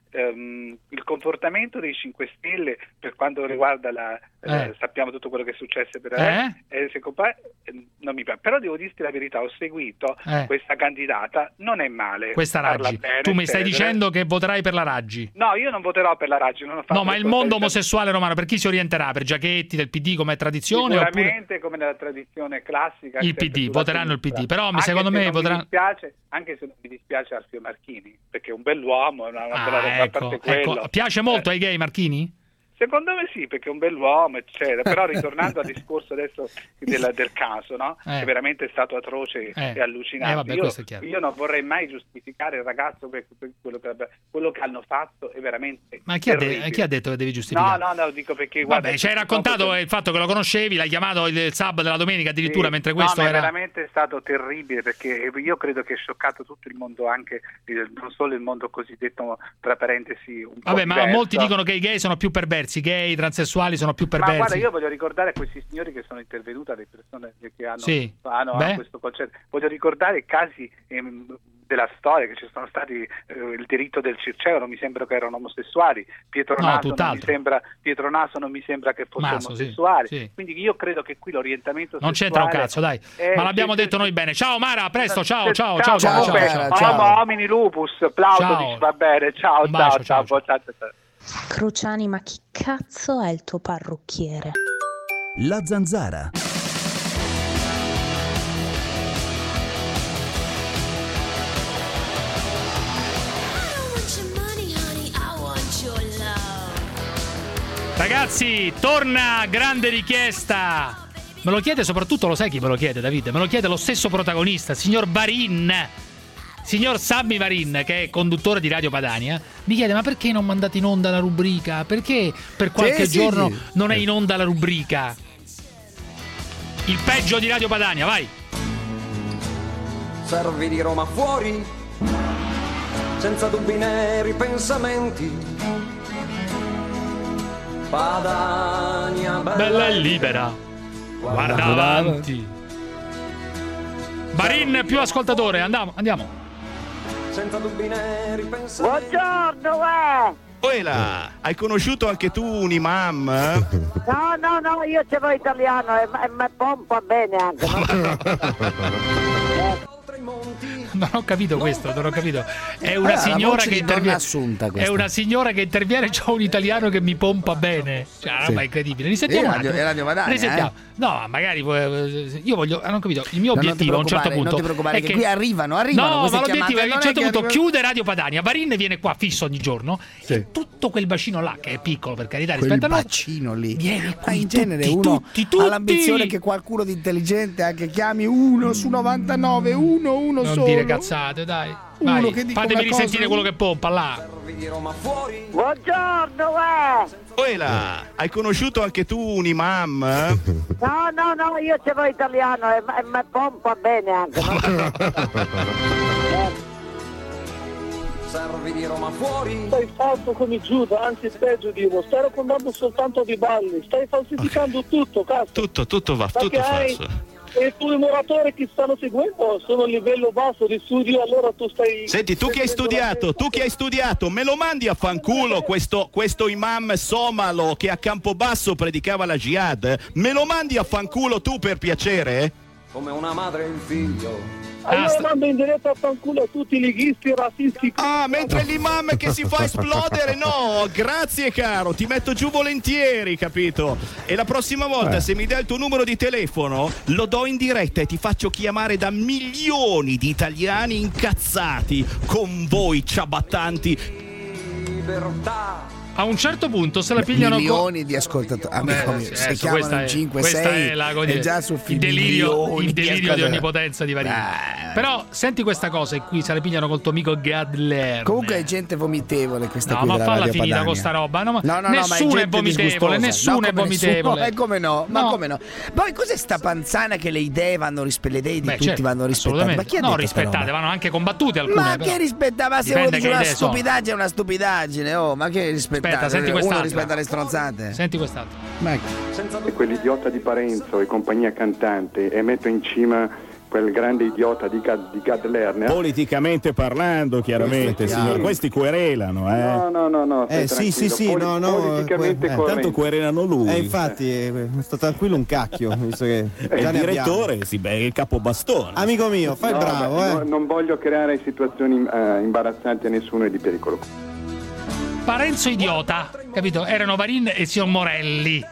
il comportamento dei 5 Stelle per quanto riguarda sappiamo tutto quello che è successo per non mi piace, però devo dirti la verità, ho seguito questa candidata, non è male. Questa Raggi, bene, tu mi stai dicendo che voterai per la Raggi? No, io non voterò per la Raggi, non ho fatto. No, ma il mondo omosessuale romano per chi si orienterà? Per Giachetti del PD come tradizione? Sicuramente oppure... come nella tradizione classica. Il PD, voteranno il PD, però secondo me voteranno... Anche se non mi dispiace Alfio Marchini, perché è un bell'uomo, è una bella roba, ecco, a parte quello. Piace molto ai gay Marchini? Secondo me sì, perché è un bell'uomo, eccetera. Però ritornando al discorso adesso del caso, no? Che veramente è stato atroce e allucinante. Vabbè, io non vorrei mai giustificare il ragazzo per quello che hanno fatto è veramente Ma chi ha detto che devi giustificare? No, dico perché guarda, ci hai raccontato il fatto che lo conoscevi, l'hai chiamato il sub della domenica addirittura, mentre questo era... è veramente stato terribile, perché io credo che è scioccato tutto il mondo, anche non solo il mondo cosiddetto, tra parentesi, un po' ma molti dicono che i gay sono più perversi, gay, transessuali sono più perversi. Ma guarda, io voglio ricordare a questi signori che sono intervenuti, alle persone che hanno questo concetto, voglio ricordare casi della storia, che ci sono stati il diritto del Circeo, non mi sembra che erano omosessuali, Pietro Naso non mi sembra che fosse omosessuale, quindi io credo che qui l'orientamento non c'entra un cazzo, dai, ma l'abbiamo detto noi bene. Ciao Mara, a presto, ciao. Homini lupus, plaudo, va bene, ciao. Cruciani, ma chi cazzo è il tuo parrucchiere? La Zanzara. Ragazzi, torna grande richiesta. Me lo chiede soprattutto, lo sai chi me lo chiede, David? Me lo chiede lo stesso protagonista, signor Varin. Signor Sammy Varin, che è conduttore di Radio Padania, mi chiede: ma perché non mandate in onda la rubrica? Perché per qualche giorno non è in onda la rubrica? Il peggio di Radio Padania, vai! Servi di Roma fuori, senza dubbi né ripensamenti. Padania bella e libera, guarda avanti. Varin più ascoltatore, andiamo. Senza dubbi né ripensamenti. Buongiorno, Oela, hai conosciuto anche tu un imam? No, io ce l'ho italiano e mi pompa bene anche. Non ho capito questo, non ho capito. È una signora che interviene. È una signora che interviene, c'ho un italiano che mi pompa bene. Cioè, una roba incredibile. Risentiamo. Risentiamo. No, magari io voglio, non ho capito. Il mio obiettivo a un certo punto. Non ti preoccupare, è che qui arrivano. No, ma l'obiettivo è che a un certo punto chiude Radio Padania. Varin viene qua fisso ogni giorno. E tutto quel bacino là, che è piccolo per carità, rispetto a noi, bacino lì viene qui. In genere uno ha l'ambizione che qualcuno di intelligente anche chiami 1 su 99, uno non solo. Dire cazzate, dai. Vai, fatemi risentire quello che pompa là. Buongiorno, Oela, hai conosciuto anche tu un imam? No, io ce l'ho italiano e mi pompa bene anche. Servi di Roma fuori. Stai fatto come Giuda, anzi peggio di uno. Stai raccontando soltanto di balli, stai falsificando tutto, cazzo. Tutto va, tutto falso. E i tuoi muratori che stanno seguendo sono a livello basso di studio, allora tu stai... Senti, tu che hai studiato, me lo mandi a fanculo questo imam somalo che a Campobasso predicava la jihad? Me lo mandi a fanculo tu, per piacere? Come una madre e un figlio. Allora mando in diretta a fanculo a tutti i leghisti razzisti. Mentre l'imam che si fa esplodere, no, grazie caro, ti metto giù volentieri, capito? E la prossima volta se mi dai il tuo numero di telefono lo do in diretta e ti faccio chiamare da milioni di italiani incazzati con voi ciabattanti. Libertà. A un certo punto se la pigliano milioni di ascoltatori, se chiamano 5-6 è già su il delirio di onnipotenza di Varin. Però senti questa cosa, e qui se la pigliano col tuo amico Gadler. Comunque è gente vomitevole questa qui. No, ma falla finita con sta roba. No, nessuno è vomitevole, nessuno è vomitevole. Come no? Poi cos'è sta panzana che le idee vanno rispettate? Le idee di tutti vanno rispettate. Ma chi ha detto rispettate, vanno anche combattute alcune. Ma che rispetta? Ma se uno dice una stupidaggine è una stupidaggine, ma che rispetta? Aspetta, senti quest'altro. Uno rispetta le stronzate. Senti quest'altro. E quell'idiota di Parenzo e compagnia cantante e metto in cima quel grande idiota di Gad Lerner. Politicamente parlando, chiaramente, signor. Questi querelano, No. Sì, politicamente corretto. Tanto querelano lui. Infatti, sto tranquillo un cacchio, visto che il direttore, è il capobastone. Amico mio, fai bravo, non voglio creare situazioni imbarazzanti a nessuno e di pericolo. Parenzo idiota, capito? Erano Varin e signor Morelli.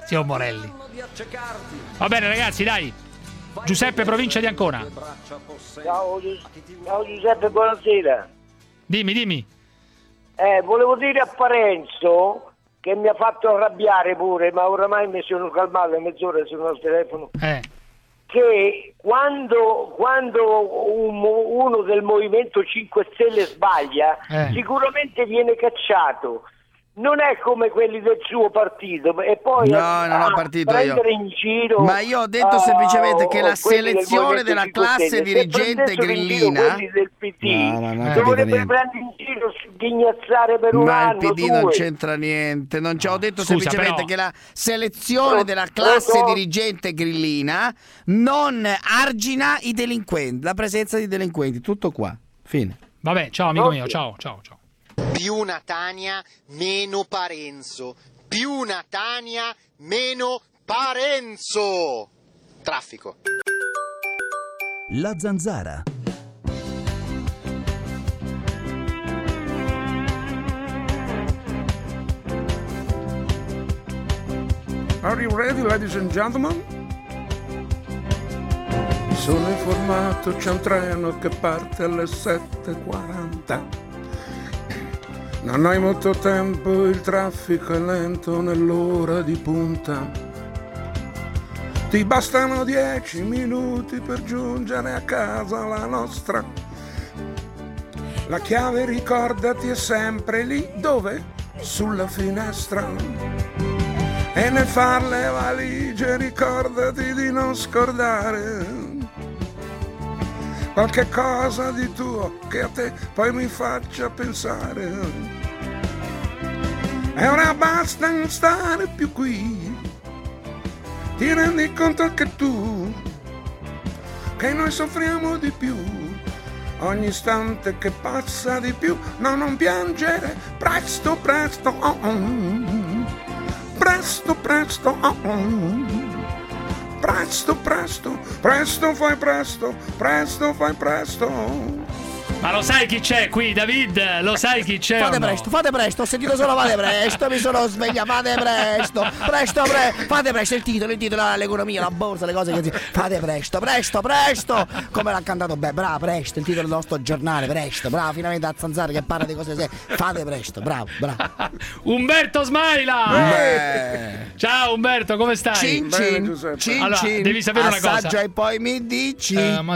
Va bene, ragazzi, dai. Giuseppe, provincia di Ancona. Ciao Giuseppe, buonasera. Dimmi. Volevo dire a Parenzo, che mi ha fatto arrabbiare pure, ma oramai mi sono calmato, mezz'ora sono al telefono, che quando uno del Movimento 5 Stelle sbaglia, sicuramente viene cacciato. Non è come quelli del suo partito e poi non ho partito prendere io in giro. Ma io ho detto semplicemente che la selezione della classe dirigente grillina del PD dovrebbe prendere in giro, sghignazzare per un anno. Ma il PD non c'entra niente. Ho detto semplicemente che la selezione della classe dirigente grillina non argina i delinquenti, la presenza di delinquenti. Tutto qua. Fine. Vabbè, ciao amico mio, ciao. Più Natania, meno Parenzo. Più Natania, meno Parenzo. Traffico. La Zanzara. Are you ready, ladies and gentlemen? Sono informato, c'è un treno che parte alle 7:40. Non hai molto tempo, il traffico è lento nell'ora di punta. Ti bastano 10 minuti per giungere a casa la nostra. La chiave, ricordati, è sempre lì. Dove? Sulla finestra. E nel far le valigie ricordati di non scordare qualche cosa di tuo che a te poi mi faccia pensare. E ora basta non stare più qui. Ti rendi conto anche tu che noi soffriamo di più ogni istante che passa di più. No, non piangere, presto, presto, presto, presto, presto, presto, presto, fai presto, presto, fai presto. Ma lo sai chi c'è qui, David? Lo sai chi c'è? Fate presto, ho sentito solo fate presto, mi sono sveglia, fate presto, fate presto, il titolo, l'economia, la borsa, le cose che fate presto, come l'ha cantato bravo, presto, il titolo del nostro giornale, presto, bravo, finalmente a Zanzara che parla di cose serie, fate presto, bravo. Umberto Smaila! Ciao Umberto, come stai? Allora, devi sapere una cosa. Assaggia e poi mi dici,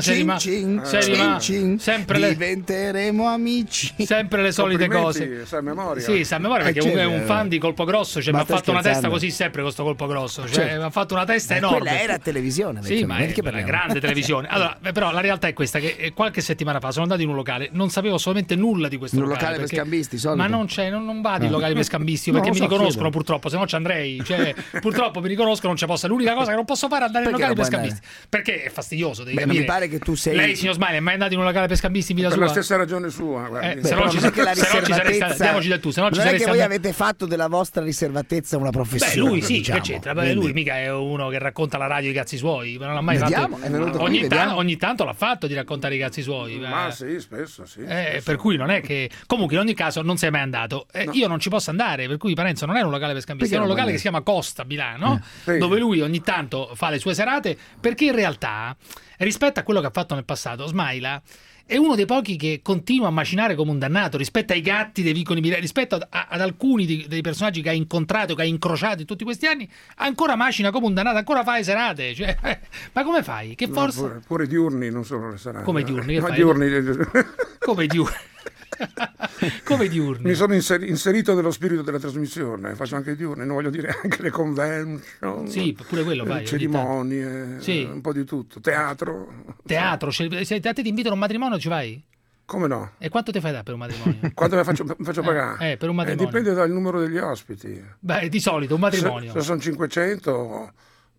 sempre le diventeremo amici. Sempre le solite cose. Sa memoria. Sì, sa memoria perché comunque è un fan di Colpo Grosso, cioè mi ha fatto una testa così sempre con sto Colpo Grosso, cioè mi ha fatto una testa enorme. Quella era televisione, sì, ma è una grande televisione. Allora, però la realtà è questa, che qualche settimana fa sono andato in un locale, non sapevo assolutamente nulla di questo locale per scambisti, solito. Ma non vado in locali per scambisti perché mi riconoscono purtroppo, se no ci andrei, cioè purtroppo mi riconoscono, non ci posso. L'unica cosa che non posso fare è andare in locali per scambisti, perché è fastidioso, devi capire. Mi pare che tu sei. Lei, signor Smile, è mai andato in un locale per scambisti in vita sua? Per la stessa ragione sua. Se no ci sarei diamoci del tu, se no ci non sarei è che voi avete fatto della vostra riservatezza una professione. Lui sì, diciamo. eccetera. Lui mica è uno che racconta la radio i cazzi suoi, ma non l'ha mai fatto. Ogni tanto l'ha fatto di raccontare i cazzi suoi. Ma sì, spesso sì. Per cui non è che. Comunque, in ogni caso, non sei mai andato. Io non ci posso andare, per cui Parenzo non è un locale per scambisti, è un locale che si chiama Costa Milano, dove lui ogni tanto fa le sue serate, perché in realtà, rispetto a quello che ha fatto nel passato, Smaila è uno dei pochi che continua a macinare come un dannato rispetto ai gatti dei vicoli mirati, rispetto ad alcuni dei personaggi che ha incontrato, che ha incrociato in tutti questi anni, ancora macina come un dannato, ancora fa le serate, cioè, ma come fai? Che forza? Pure diurni, non solo le serate. Come diurni? Che fai? Diurni. Come diurni? Come diurni? Mi sono inserito nello spirito della trasmissione, faccio anche i diurni, non voglio dire anche le convention, sì, pure quello fai, cerimonie, sì. Un po' di tutto, teatro, se a te ti invitano a un matrimonio ci vai? Come no? E quanto ti fai da per un matrimonio? Quanto mi faccio pagare? Per un matrimonio dipende dal numero degli ospiti. Beh, di solito un matrimonio se sono 500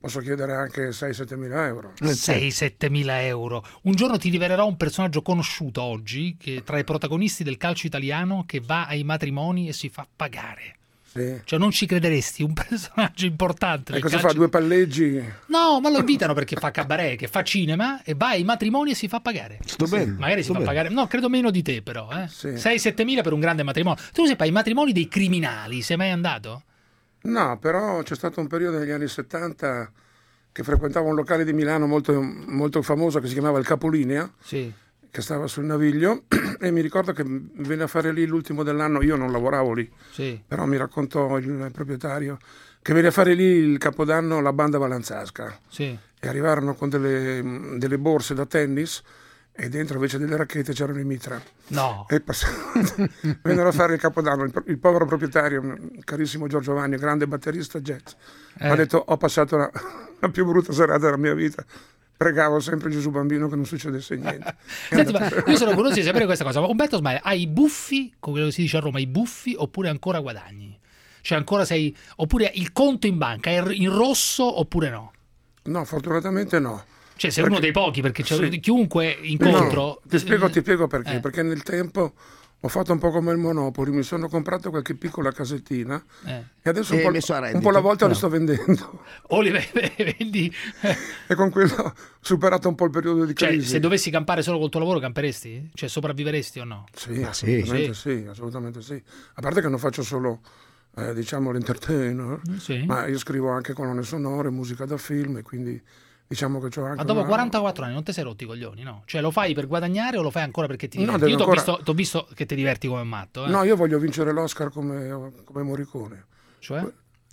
posso chiedere anche 6-7 mila euro. 6-7 mila euro. Un giorno ti rivelerò un personaggio conosciuto oggi, che tra i protagonisti del calcio italiano, che va ai matrimoni e si fa pagare. Sì. Cioè non ci crederesti, un personaggio importante. E cosa fa? 2 palleggi? No, ma lo invitano perché fa cabaret, che fa cinema e va ai matrimoni e si fa pagare. Sto bene. Magari si fa pagare. No, credo meno di te però. Sì. 6-7 mila per un grande matrimonio. Tu sai, ai matrimoni dei criminali, sei mai andato? No, però c'è stato un periodo negli anni 70 che frequentavo un locale di Milano molto, molto famoso che si chiamava il Capolinea. Sì. Che stava sul Naviglio, e mi ricordo che venne a fare lì l'ultimo dell'anno. Io non lavoravo lì, sì. Però mi raccontò il proprietario che venne a fare lì il Capodanno la banda Valanzasca, sì. E arrivarono con delle borse da tennis e dentro invece delle racchette c'erano i mitra. No. E vennero a fare il Capodanno. Il povero proprietario, carissimo Giorgio Vanni, grande batterista jazz, mi ha detto: ho passato la più brutta serata della mia vita. Pregavo sempre Gesù Bambino che non succedesse niente. Senti, ma io sono curioso di sapere questa cosa. Ma Umberto Smaila, hai i buffi, come si dice a Roma, i buffi, oppure ancora guadagni? Cioè ancora sei, oppure il conto in banca è in rosso oppure no? No, fortunatamente no. Cioè sei uno dei pochi, perché sì. Chiunque incontro... No, ti spiego perché. Perché nel tempo ho fatto un po' come il Monopoli, mi sono comprato qualche piccola casettina e adesso un po' alla volta le sto vendendo. O li vendi? E con quello ho superato un po' il periodo di crisi. Cioè, se dovessi campare solo col tuo lavoro, camperesti? Cioè, sopravviveresti o no? Sì, assolutamente sì. A parte che non faccio solo, diciamo, l'entertainer, ma io scrivo anche colonne sonore, musica da film, e quindi... Diciamo che c'ho anche ma dopo 44 anni non ti sei rotti i coglioni, no? Cioè lo fai per guadagnare o lo fai ancora perché ti diverti? No, io ti ho visto che ti diverti come un matto. No, io voglio vincere l'Oscar come Morricone. Cioè?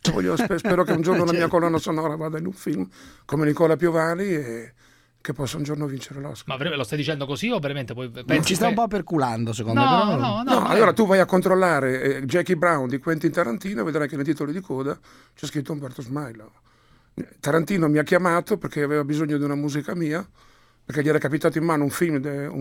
Spero che un giorno la mia colonna sonora vada in un film come Nicola Piovani e che possa un giorno vincere l'Oscar. Ma lo stai dicendo così o veramente poi ci sta un po' perculando, secondo me? No, allora tu vai a controllare Jackie Brown di Quentin Tarantino e vedrai che nei titoli di coda c'è scritto Umberto Smaila. Tarantino mi ha chiamato perché aveva bisogno di una musica mia, perché gli era capitato in mano un film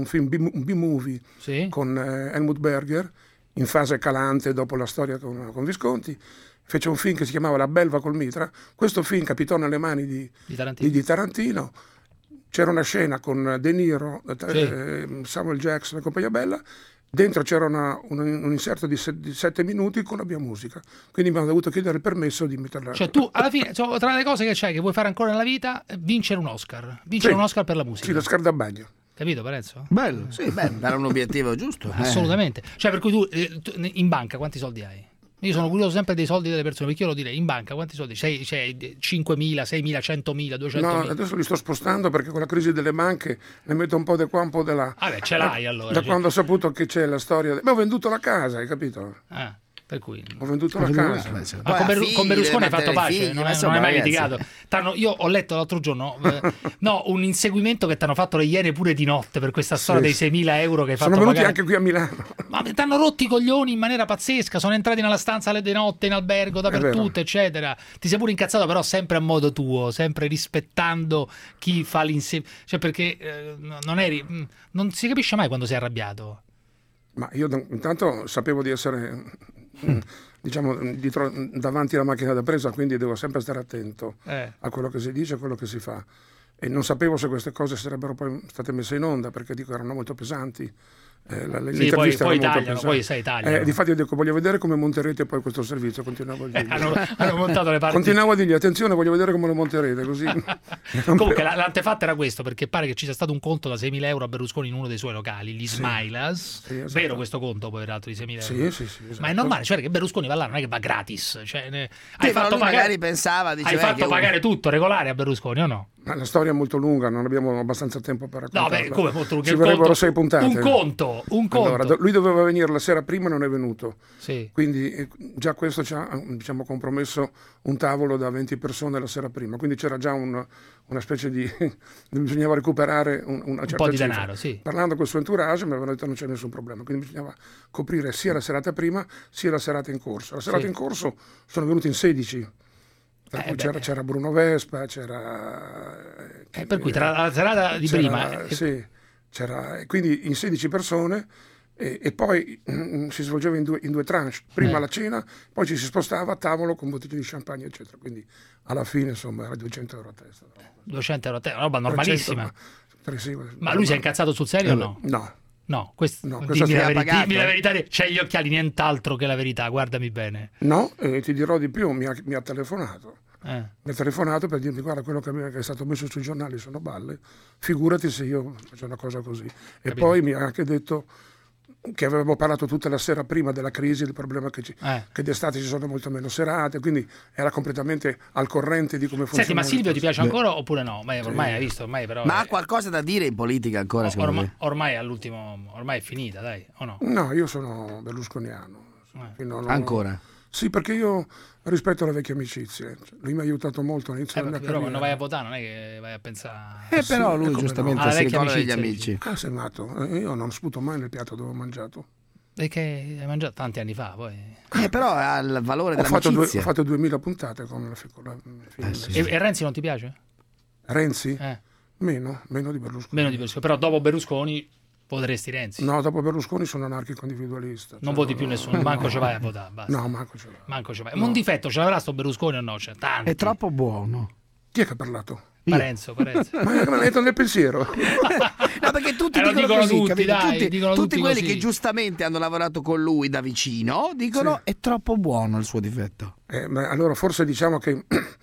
B-movie con Helmut Berger in fase calante dopo la storia con Visconti. Fece un film che si chiamava La belva col mitra. Questo film capitò nelle mani di Tarantino. C'era una scena con De Niro, Samuel Jackson e compagnia bella. Dentro c'era un inserto di 7 minuti con la mia musica, quindi mi hanno dovuto chiedere il permesso di metterla. Cioè tu alla fine, tra le cose che c'hai che vuoi fare ancora nella vita, vincere un Oscar un Oscar per la musica. Sì, l'Oscar da bagno. Capito, Parenzo? Bello, sì, era un obiettivo giusto. Assolutamente. Cioè per cui tu in banca quanti soldi hai? Io sono curioso sempre dei soldi delle persone, perché io lo direi, in banca quanti soldi? C'hai 5.000, 6.000, 100.000, 200.000? No, adesso li sto spostando perché con la crisi delle banche ne metto un po' di qua, un po' di là. Ce l'hai allora. Da quando ho saputo che c'è la storia... Ma ho venduto la casa, hai capito? Per cui ho venduto la casa. Ma con Berlusconi hai fatto pace, non hai mai litigato. Io ho letto l'altro giorno un inseguimento che ti hanno fatto ieri pure di notte per questa storia dei 6.000 euro che hai fatto. Sono venuti pagare. Anche qui a Milano. Ma ti hanno rotti i coglioni in maniera pazzesca, sono entrati nella stanza di notte, in albergo, dappertutto, eccetera. Ti sei pure incazzato, però sempre a modo tuo, sempre rispettando chi fa l'inseguimento. Cioè perché non si capisce mai quando sei arrabbiato. Ma io intanto sapevo di essere... diciamo davanti alla macchina da presa, quindi devo sempre stare attento a quello che si dice, a quello che si fa, e non sapevo se queste cose sarebbero poi state messe in onda, perché dico erano molto pesanti. Poi sei Italia. Difatti io dico, voglio vedere come monterete poi questo servizio, continuavo a dirgli. Hanno montato le parti. Continuavo a dirgli, attenzione, voglio vedere come lo monterete, così. Comunque l'antefatta era questo, perché pare che ci sia stato un conto da 6.000 euro a Berlusconi in uno dei suoi locali, gli Smailas. Esatto. Vero questo conto poi peraltro di 6.000 euro? Sì, esatto. Ma è normale, cioè che Berlusconi va là, non è che va gratis, cioè, hai fatto magari pensava, hai fatto pagare tutto regolare a Berlusconi o no? Ma la storia è molto lunga, non abbiamo abbastanza tempo per raccontarla. No, beh, come molto lunga? Ci vorrebbero 6 puntate. Un conto. Allora, lui doveva venire la sera prima e non è venuto. Sì. Quindi già questo ci ha, diciamo, compromesso un tavolo da 20 persone la sera prima. Quindi c'era già una specie di... bisognava recuperare una certa po' di cifra. denaro, sì. Parlando con il suo entourage mi avevano detto non c'è nessun problema. Quindi bisognava coprire sia la serata prima sia la serata in corso. La serata in corso sono venuti in 16. C'era Bruno Vespa, c'era... per cui tra la serata di prima... Sì, c'era... Quindi in 16 persone e poi si svolgeva in due tranche, prima la cena, poi ci si spostava a tavolo con bottiglie di champagne eccetera, quindi alla fine insomma era 200 euro a testa. 200 euro a testa, roba normalissima. 300, ma lui si è incazzato sul serio o no? No, dimmi la verità, c'hai gli occhiali, nient'altro che la verità, guardami bene. No, ti dirò di più, mi ha telefonato. Mi ha telefonato per dirmi: guarda, quello che è stato messo sui giornali sono balle, figurati se io faccio una cosa così. E poi mi ha anche detto che avevamo parlato tutta la sera prima della crisi, del problema che d'estate ci sono molto meno serate, quindi era completamente al corrente di come funziona. Senti, ma Silvio ti piace ancora oppure no? Ormai hai visto, però ma ha qualcosa da dire in politica ancora? Ormai all'ultimo, ormai è finita, dai, o no? No, io sono berlusconiano. Ancora? Sì, perché io rispetto alle vecchie amicizie. Lui mi ha aiutato molto all'inizio della carriera. Però quando vai a votare non è che vai a pensare... però lui giustamente si ricorda degli amici. Sei nato. Io non sputo mai nel piatto dove ho mangiato. Perché hai mangiato tanti anni fa, poi... però ha il valore dell'amicizia. Ho fatto 2000 puntate con la figlia. E Renzi non ti piace? Renzi? Meno di Berlusconi. Però dopo Berlusconi voteresti Renzi? No, dopo Berlusconi sono anarchico individualista. Non voti più nessuno, manco ci vai a votare, basta. No, manco ci vai. Ma un difetto ce l'avrà sto Berlusconi o no? C'è tanti. È troppo buono. Chi è che ha parlato? Parenzo. Ma me l'hai detto nel pensiero. No, perché tutti dicono così, tutti quelli che giustamente hanno lavorato con lui da vicino dicono è troppo buono il suo difetto. Allora forse diciamo che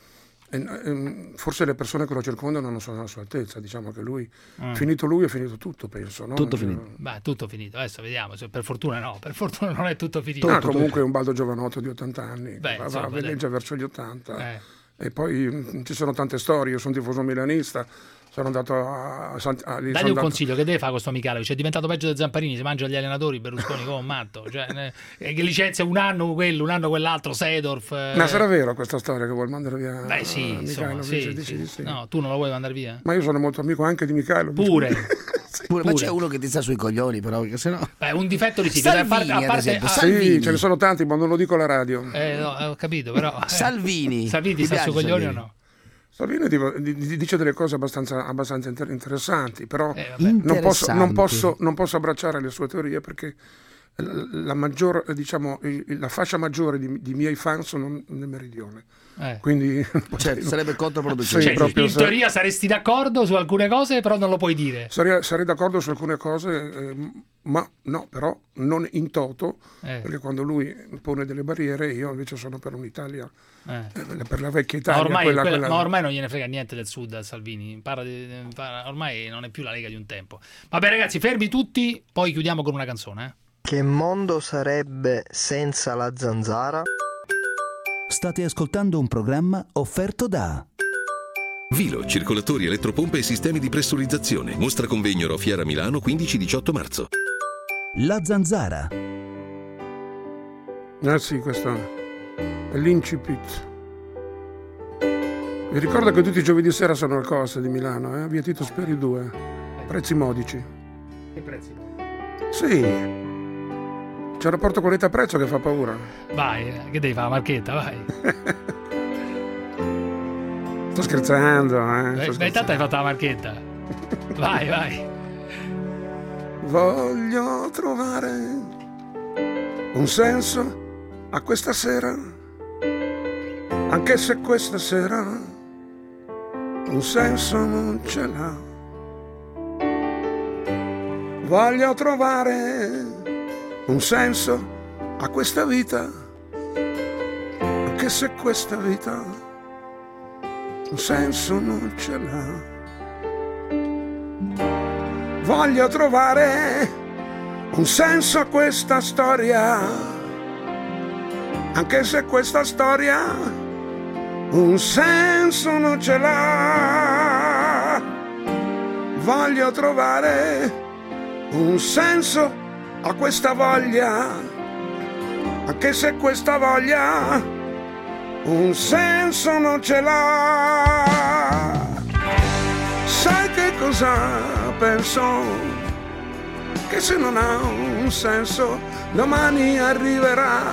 forse le persone che lo circondano non sono alla sua altezza, diciamo che lui finito lui è finito tutto, penso, no? Tutto finito. Beh, tutto finito. Adesso vediamo, per fortuna non è tutto finito. Comunque è un baldo giovanotto di 80 anni, veleggia verso gli 80. E poi ci sono tante storie. Io sono tifoso milanista, sono andato dagli un consiglio, che deve fare questo Michalovic? È diventato peggio dei Zamparini, si mangia gli allenatori Berlusconi come un matto, che licenzia un anno quello, un anno quell'altro, Seedorf. Ma sarà vero questa storia che vuol mandare via? Beh sì, insomma, sì. No, tu non lo vuoi mandare via? Ma io sono molto amico anche di Michalovic. Pure. Ma c'è uno che ti sta sui coglioni, però, perché sennò... Beh, un difetto di Silvio. Sì, ce ne sono tanti, ma non lo dico alla radio. No, ho capito, però... Salvini sta sui coglioni o no? Salvini dice delle cose abbastanza interessanti, però non posso abbracciare le sue teorie perché la fascia maggiore di miei fan sono nel meridione. Quindi sarebbe controproducente. In teoria saresti d'accordo su alcune cose, però non lo puoi dire. Sarei d'accordo su alcune cose, ma no, però non in toto, perché quando lui pone delle barriere io invece sono per un'Italia, per la vecchia Italia. Ma ormai non gliene frega niente del Sud a Salvini, ormai non è più la Lega di un tempo. Vabbè ragazzi, fermi tutti, poi chiudiamo con una canzone. Che mondo sarebbe senza la zanzara? State ascoltando un programma offerto da Vilo, circolatori, elettropompe e sistemi di pressurizzazione. Mostra convegno Rofiera Milano 15-18 marzo. La Zanzara. Sì, questo è l'incipit. Vi ricordo che tutti i giovedì sera sono al Costa di Milano, via Tito Speri 2. Prezzi modici. Che prezzi? Sì. C'è un rapporto qualità-prezzo che fa paura. Vai, che devi fare la marchetta, vai. Sto scherzando, intanto hai fatto la marchetta. Vai. Voglio trovare un senso a questa sera, anche se questa sera un senso non ce l'ha. Voglio trovare un senso a questa vita, anche se questa vita un senso non ce l'ha. Voglio trovare un senso a questa storia, anche se questa storia un senso non ce l'ha. Voglio trovare un senso a questa voglia, anche se questa voglia un senso non ce l'ha. Sai che cosa penso? Che se non ha un senso domani arriverà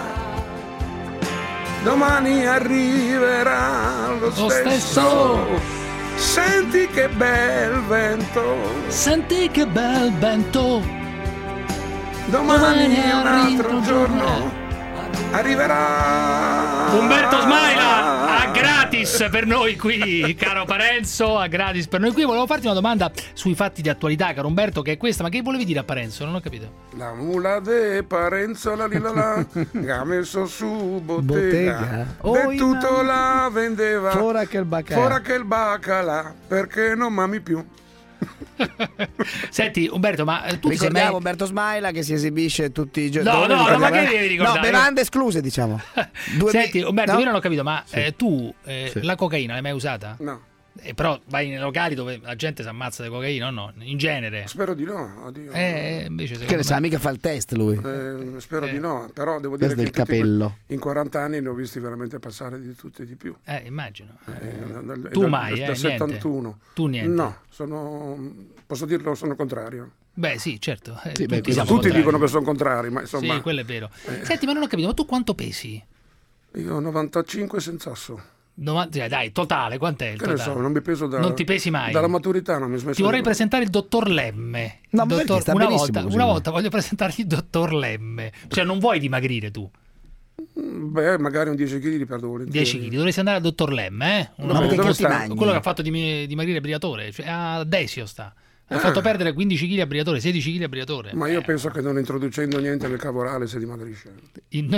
lo stesso. Senti che bel vento, domani è un altro giorno, arriverà. Umberto Smaila a gratis per noi qui, caro Parenzo, a gratis per noi qui. Volevo farti una domanda sui fatti di attualità, caro Umberto, che è questa. Ma che volevi dire a Parenzo? Non ho capito. La mula de Parenzo la lilala che ha messo su bottega, e tutto la vendeva fora che il bacala, perché non mami più. Senti Umberto, ma tu ricordiamo mai... Umberto Smaila che si esibisce tutti i giorni. No, ma che devi ricordare? No, bevande escluse, diciamo. Senti Umberto, no? Io non ho capito, ma tu Sì. la cocaina l'hai mai usata? No. Però vai nei locali dove la gente si ammazza di cocaina o no? In genere. Spero di no. Oddio. Invece che ne sa, mica fa il test lui. Spero di no, però devo dire del che capello. In 40 anni ne ho visti veramente passare di tutto e di più. Immagino. Tu mai, da 71. Tu niente. No, posso dirlo, sono contrario. Beh sì, certo. Tutti dicono che sono contrari, ma insomma. Sì, quello è vero. Senti, ma non ho capito, ma tu quanto pesi? Io 95 senza osso. Dai, totale, quant'è il totale? Che ne so, non mi peso non ti pesi mai? Dalla maturità non mi smesso. Ti vorrei presentare il dottor Lemme. No, una volta voglio presentarti il dottor Lemme. Cioè non vuoi dimagrire tu? Beh, magari un 10 kg li perdo volentieri. 10 kg, dovresti andare al dottor Lemme, dove sta? quello che ha fatto dimagrire Briatore, cioè a Desio sta. Ha fatto perdere 15 kg a Briatore, 16 kg a Briatore. Ma io penso che non introducendo niente nel cavo orale si dimagrisce. In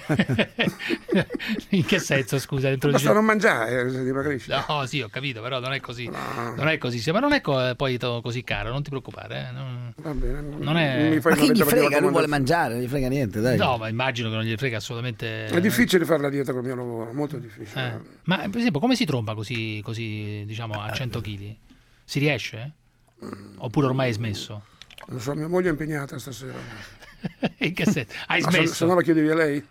che senso, scusa? Basta non mangiare, si dimagrisce. No, sì, ho capito, però non è così. No. Non è così, ma non è poi così caro, non ti preoccupare. Va bene. Non è... Ma chi gli frega? Lui vuole mangiare, non gli frega niente, dai. No, ma immagino che non gli frega assolutamente. È difficile fare la dieta col mio lavoro, molto difficile. Ma per esempio, come si tromba così diciamo a 100 kg? Si riesce? Oppure ormai hai smesso? Non so, mia moglie è impegnata stasera. In che senso? Hai smesso? Se no la chiedevi a lei.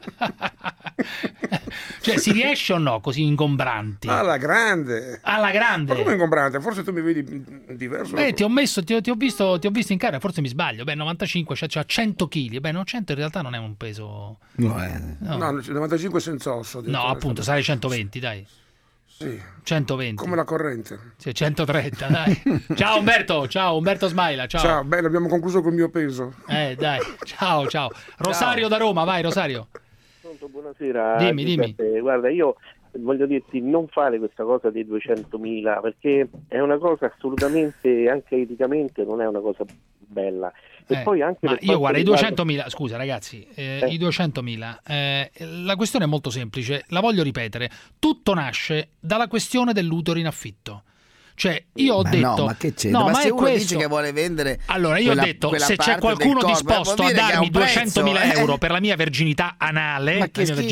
Cioè si riesce o no così ingombranti? Alla grande. Ma come ingombrante? Forse tu mi vedi diverso. Ti ho visto in cara, forse mi sbaglio. 95, cioè 100 kg. No, 100 in realtà non è un peso. No, 95 senza osso. No, appunto, sarei 120, dai. Sì. 120. Come la corrente. Sì, 130, dai. Ciao Umberto Smaila, ciao. Ciao, bene, abbiamo concluso col mio peso. Dai, ciao. Rosario da Roma, vai Rosario. Buonasera. Dimmi. Guarda, io voglio dirti, non fare questa cosa dei 200.000, perché è una cosa assolutamente, anche eticamente, non è una cosa bella. E poi anche ma io guarda, i 200.000, scusa ragazzi, i 200.000, la questione è molto semplice, la voglio ripetere, tutto nasce dalla questione dell'utero in affitto. Cioè io ho detto no, ma che c'è? No, ma se se uno dice che vuole vendere, allora io ho detto se c'è qualcuno disposto a darmi 200.000 euro per la mia verginità anale,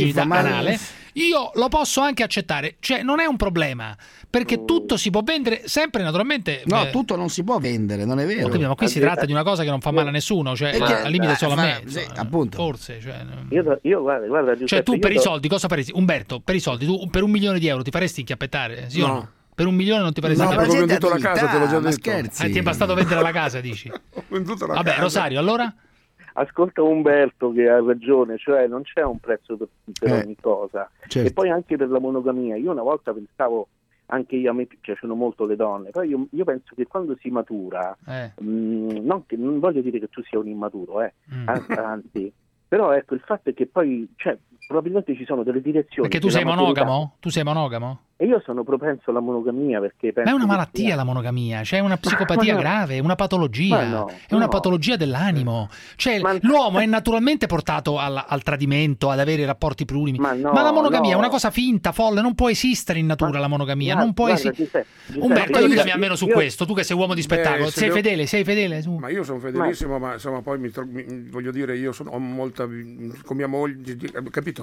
io lo posso anche accettare, cioè non è un problema, perché tutto si può vendere sempre naturalmente. No, tutto non si può vendere, non è vero. Capito, ma qui si tratta di una cosa che non fa male a nessuno, cioè al limite solo a me, appunto. Forse, cioè, io guarda Giuseppe, cioè tu per i soldi cosa faresti? Umberto, per i soldi tu per $1 milione ti faresti inchiappettare? Sì o no? Per $1 milione non ti pare perché ho venduto la casa, te l'ho già detto. Scherzi. Ti è bastato vendere la casa, dici? Ho venduto la casa. Rosario, allora? Ascolta Umberto che ha ragione, cioè non c'è un prezzo per ogni cosa. Certo. E poi anche per la monogamia. Io una volta pensavo, anche io, a me piacciono molto le donne, però io penso che quando si matura, non voglio dire che tu sia un immaturo, anzi, però ecco, il fatto è che poi, cioè, probabilmente ci sono delle direzioni. Perché tu sei monogamo? Tu sei monogamo? E io sono propenso alla monogamia perché penso. Ma è una malattia la monogamia, cioè è una psicopatia grave, è una patologia, è una patologia dell'animo. Cioè l'uomo è naturalmente portato al tradimento, ad avere rapporti plurimi, ma la monogamia è una cosa finta, folle, non può esistere in natura la monogamia, non può esistere. Umberto, aiutami almeno su questo, tu che sei uomo di spettacolo, sei fedele? Su. Ma io sono fedelissimo, ma insomma poi voglio dire, io ho molta con mia moglie, capito?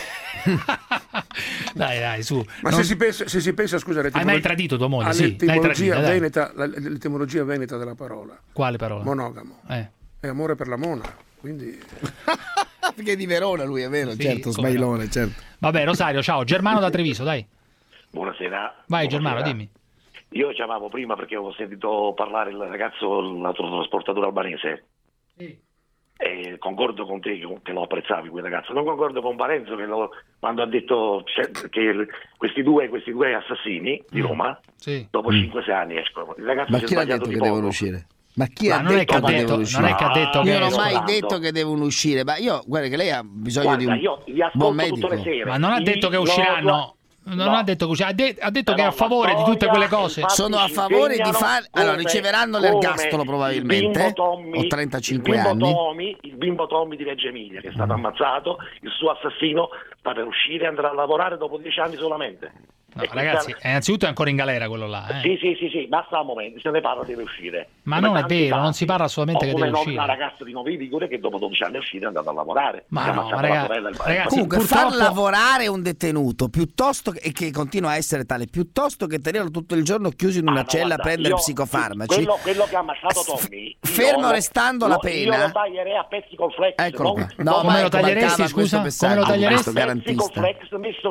Dai, su. Ma se si pensa, scusa, hai mai tradito tua moglie? L'etimologia veneta della parola. Quale parola? Monogamo. È amore per la mona, quindi. Perché è di Verona lui, è vero, sì, certo, Smailone, no. Certo. Vabbè, Rosario, ciao. Germano da Treviso, dai. Buonasera. Vai, Germano, dimmi. Io chiamavo prima perché ho sentito parlare il ragazzo, l'autotrasportatore albanese. Sì. E concordo con te che lo apprezzavi quel ragazzo. Non concordo con Parenzo quando ha detto che questi due assassini di Roma dopo 5-6 anni escono. Il ragazzo ma chi ha detto che devono uscire? Ma chi ha non è che ha detto che io non ho mai detto che devono uscire, ma io guarda che lei ha bisogno di un buon medico. Ma non ha detto che usciranno. Non ha detto così, ha detto che è a favore di tutte quelle cose. Sono a favore di fare. Allora, riceveranno l'ergastolo probabilmente. Ho 35 anni. Il bimbo Tommy di Reggio Emilia, che è stato ammazzato, il suo assassino sta per uscire e andrà a lavorare dopo 10 anni solamente. No, ragazzi, innanzitutto è ancora in galera quello là. Sì, basta un momento, se ne parla deve uscire. Ma non è vero, non si parla solamente che deve uscire. Una ragazza di Novi Ligure che dopo 12 anni è uscita e è andata a lavorare. Ma no, ragazzi, comunque far lavorare un detenuto piuttosto che continua a essere tale, piuttosto che tenerlo tutto il giorno chiuso in una cella a prendere psicofarmaci. Quello che ha ammazzato Tommy, fermo restando la pena, io lo taglierei a pezzi con flex. Eccolo qua. No, come lo taglieresti, scusa? Come lo taglieresti? Pezzi con flex messo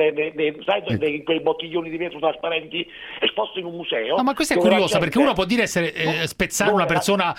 in quei bottiglioni di vetro trasparenti esposto in un museo. No, ma questa è curiosa perché uno può dire spezzare una persona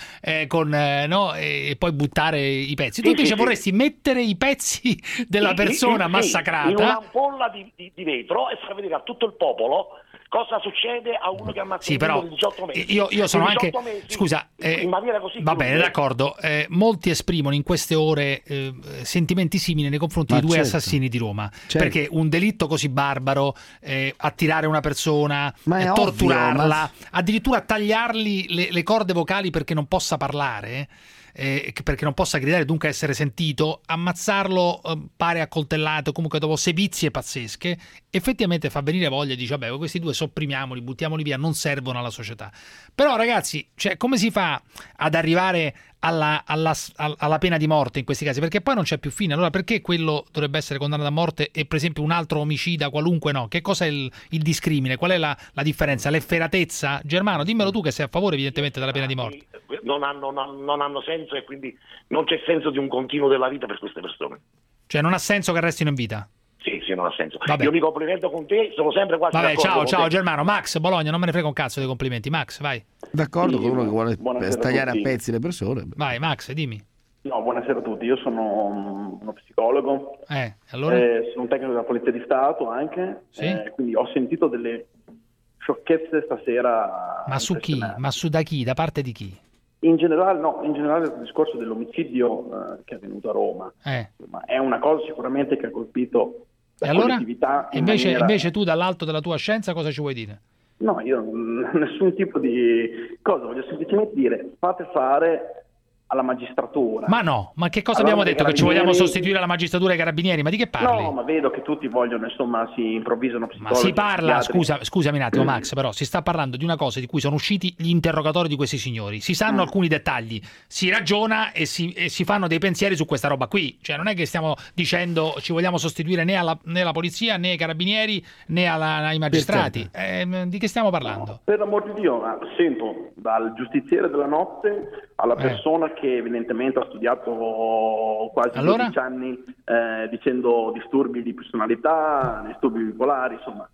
e poi buttare i pezzi. Tu invece vorresti mettere i pezzi della persona massacrata in un'ampolla di vetro e far vedere a tutto il popolo cosa succede a uno che ha ammazzato però 18 mesi. Io sono anche mesi, scusa, in maniera così va bene, d'accordo. Molti esprimono in queste ore sentimenti simili nei confronti di due assassini di Roma, perché un delitto così barbaro, attirare una persona, torturarla, addirittura tagliargli le corde vocali perché non possa parlare, perché non possa gridare, dunque essere sentito, ammazzarlo pare accoltellato, comunque dopo sevizie pazzesche, effettivamente fa venire voglia e dice vabbè, questi due sopprimiamoli, buttiamoli via, non servono alla società. Però ragazzi, cioè, come si fa ad arrivare alla pena di morte in questi casi? Perché poi non c'è più fine. Allora perché quello dovrebbe essere condannato a morte e per esempio un altro omicida qualunque no? Che cosa è il discrimine? Qual è la differenza? L'efferatezza? Germano, dimmelo tu che sei a favore evidentemente della pena di morte. Non hanno senso e quindi non c'è senso di un continuo della vita per queste persone. Cioè non ha senso che restino in vita? Sì, non ha senso. Vabbè. Io mi complimento con te, sono sempre quasi d'accordo. Ciao Germano. Max, Bologna, non me ne frega un cazzo dei complimenti. Max, vai. D'accordo con uno che vuole tagliare a pezzi le persone. Vai Max, dimmi. No, buonasera a tutti, io sono uno psicologo, allora? Sono un tecnico della Polizia di Stato anche, sì? Quindi ho sentito delle sciocchezze stasera. Ma su chi? Ma da chi? Da parte di chi? In generale il discorso dell'omicidio che è avvenuto a Roma, ma è una cosa sicuramente che ha colpito la collettività. Invece tu dall'alto della tua scienza cosa ci vuoi dire? No, io nessun tipo di cosa, voglio semplicemente dire fate fare alla magistratura. Ma no, ma che cosa abbiamo detto? Che ci vogliamo sostituire alla magistratura e ai carabinieri? Ma di che parli? No, ma vedo che tutti vogliono, insomma, si improvvisano psicologi. Ma si parla, scusami un attimo Max, però si sta parlando di una cosa di cui sono usciti gli interrogatori di questi signori, si sanno alcuni dettagli, si ragiona e si fanno dei pensieri su questa roba qui, cioè non è che stiamo dicendo ci vogliamo sostituire né alla polizia, né ai carabinieri, né ai magistrati. Di che stiamo parlando? No, per l'amor di Dio, sento dal giustiziere della notte alla persona che evidentemente ha studiato quasi 12 anni dicendo disturbi di personalità, disturbi bipolari, insomma,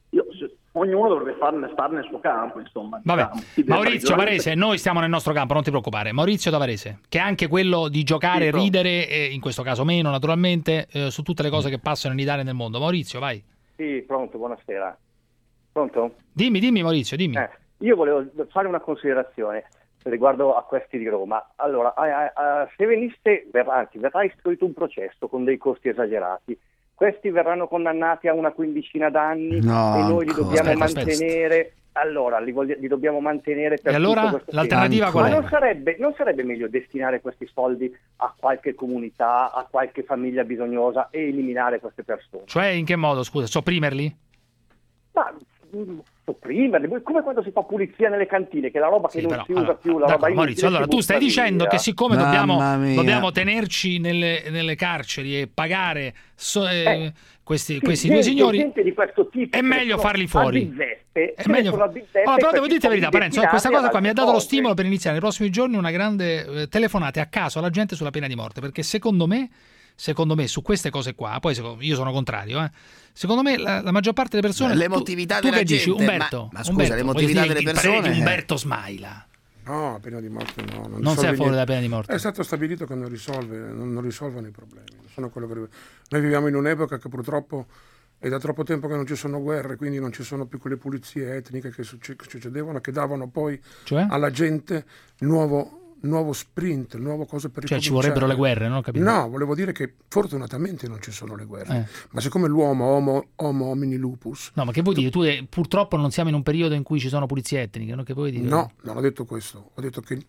ognuno dovrebbe stare nel suo campo, insomma. Vabbè, Maurizio Varese, noi stiamo nel nostro campo, non ti preoccupare. Maurizio da Varese, che è anche quello di giocare, ridere, e in questo caso meno naturalmente, su tutte le cose che passano in Italia e nel mondo. Maurizio, vai. Sì, pronto, buonasera. Pronto? Dimmi Maurizio, dimmi. Io volevo fare una considerazione riguardo a questi di Roma. Allora, se verrà istruito un processo con dei costi esagerati, questi verranno condannati a una quindicina d'anni e noi li dobbiamo mantenere. Allora, li dobbiamo mantenere per e allora tutto l'alternativa qual è? Ma non sarebbe meglio destinare questi soldi a qualche comunità, a qualche famiglia bisognosa e eliminare queste persone? Cioè in che modo, scusa, sopprimerli? Ma sopprimerli, come quando si fa pulizia nelle cantine, che è la roba che non si usa più, la roba Maurizio, allora tu stai dicendo che siccome dobbiamo tenerci nelle carceri e pagare questi due signori, di questo tipo, è meglio farli fuori. Però devo dirti la verità, Parenzo, questa cosa qua mi ha dato lo stimolo per iniziare nei prossimi giorni una grande telefonata a caso alla gente sulla pena di morte, perché secondo me su queste cose qua, poi io sono contrario, secondo me la maggior parte delle persone, l'emotività tu della che gente, dici, Umberto, ma scusa, l'emotività delle persone, Umberto Smaila. No, la pena di morte no. Non sei a favore della pena di morte? È stato stabilito che non risolvono i problemi. Sono quello che... Noi viviamo in un'epoca che purtroppo È da troppo tempo che non ci sono guerre, quindi non ci sono più quelle pulizie etniche che succedevano, che davano poi alla gente nuovo sprint, nuovo cose per ricominciare. Ci vorrebbero le guerre, no? Capito? No, volevo dire che fortunatamente non ci sono le guerre. Ma siccome l'uomo, homo homini lupus... No, ma che vuoi dire? Tu purtroppo non siamo in un periodo in cui ci sono pulizie etniche, no? Che vuoi dire? No, non ho detto questo. Ho detto che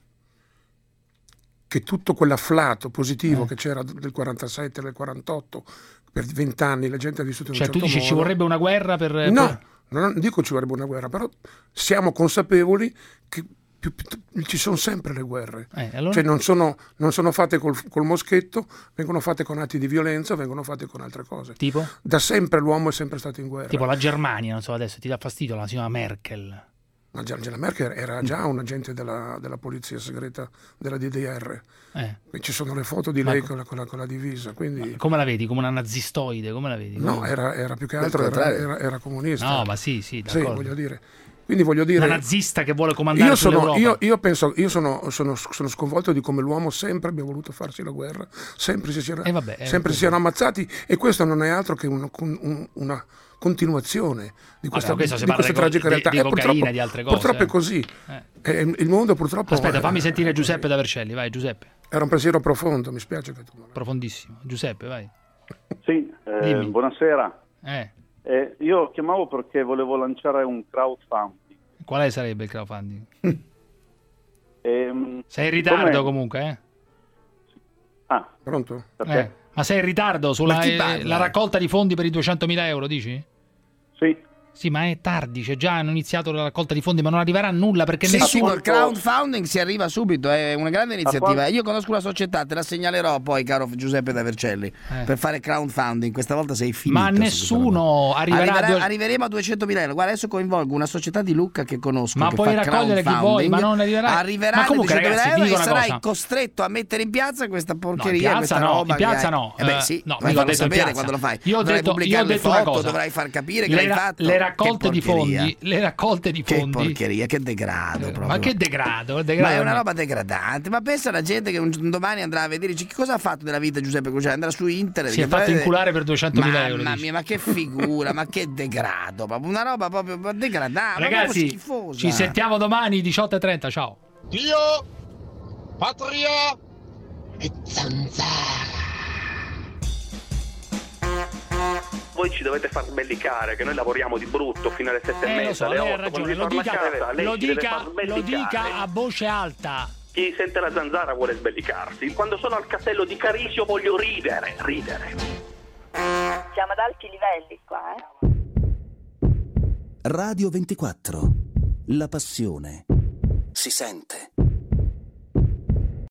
tutto quell'afflato positivo che c'era del 47, del 48, per 20 anni la gente ha vissuto in un certo modo. Cioè tu dici ci vorrebbe una guerra per... No, non dico ci vorrebbe una guerra, però siamo consapevoli che ci sono sempre le guerre. Allora? Cioè non sono fatte col moschetto, vengono fatte con atti di violenza, vengono fatte con altre cose. Tipo? Da sempre l'uomo è sempre stato in guerra. Tipo la Germania, non so, adesso ti dà fastidio la signora Merkel. Ma Angela Merkel era già un agente della polizia segreta della DDR. Ci sono le foto di lei con la divisa. Quindi... Come la vedi? Come una nazistoide? Come la vedi? No, era più che altro era comunista. No, ma sì, d'accordo. Sì, voglio dire. Quindi voglio dire, una nazista che vuole comandare l'Europa. Io sono sconvolto di come l'uomo sempre abbia voluto farsi la guerra, sempre si siano ammazzati, e questo non è altro che una continuazione di questa tragica realtà. Di cocaina, di altre cose. Purtroppo è così. Il mondo purtroppo... Aspetta, fammi sentire Giuseppe da Vercelli, vai Giuseppe. Era un pensiero profondo, mi spiace che tu... Profondissimo. Giuseppe, vai. Sì, buonasera. Io chiamavo perché volevo lanciare un crowdfunding. Quale sarebbe il crowdfunding? Sei in ritardo comunque, Pronto? Ma sei in ritardo sulla la raccolta di fondi per i 200.000 euro, dici? Sì. Sì, ma è tardi, già hanno iniziato la raccolta di fondi, ma non arriverà a nulla perché nessuno... il crowdfunding si arriva subito, è una grande iniziativa. Io conosco una società, te la segnalerò poi, caro Giuseppe da Vercelli, per fare crowdfunding. Questa volta sei finito. Ma nessuno arriveremo a 200.000 euro. Guarda, adesso coinvolgo una società di Lucca che conosco, ma che puoi fa raccogliere chi vuoi, ma non arriverà a comunque, 200.000 ragazzi, euro, e sarai cosa. Costretto a mettere in piazza questa porcheria, in piazza no. Sì, no, dovrai farlo sapere quando lo fai. Io ho detto una cosa. Dovrai far capire che l'hai fatto. Le raccolte di fondi. Le raccolte di fondi. Che porcheria, che degrado proprio. Ma che degrado? Ma è una roba degradante. Ma pensa alla gente che un domani andrà a vedere, che cosa ha fatto della vita Giuseppe Cruciani? Andrà su internet. Si è fatto inculare per 200.000 euro. Mamma mia, ma che figura, ma che degrado. Proprio una roba proprio degradante. Ragazzi, ci sentiamo domani 18:30. Ciao. Dio, patria e zanzara. Voi ci dovete far sbellicare, che noi lavoriamo di brutto fino alle 7:30. Lo so, lei ha ragione, lo dica a voce alta. Chi sente la zanzara vuole sbellicarsi. Quando sono al castello di Carisio voglio ridere. Siamo ad alti livelli qua, Radio 24. La passione si sente.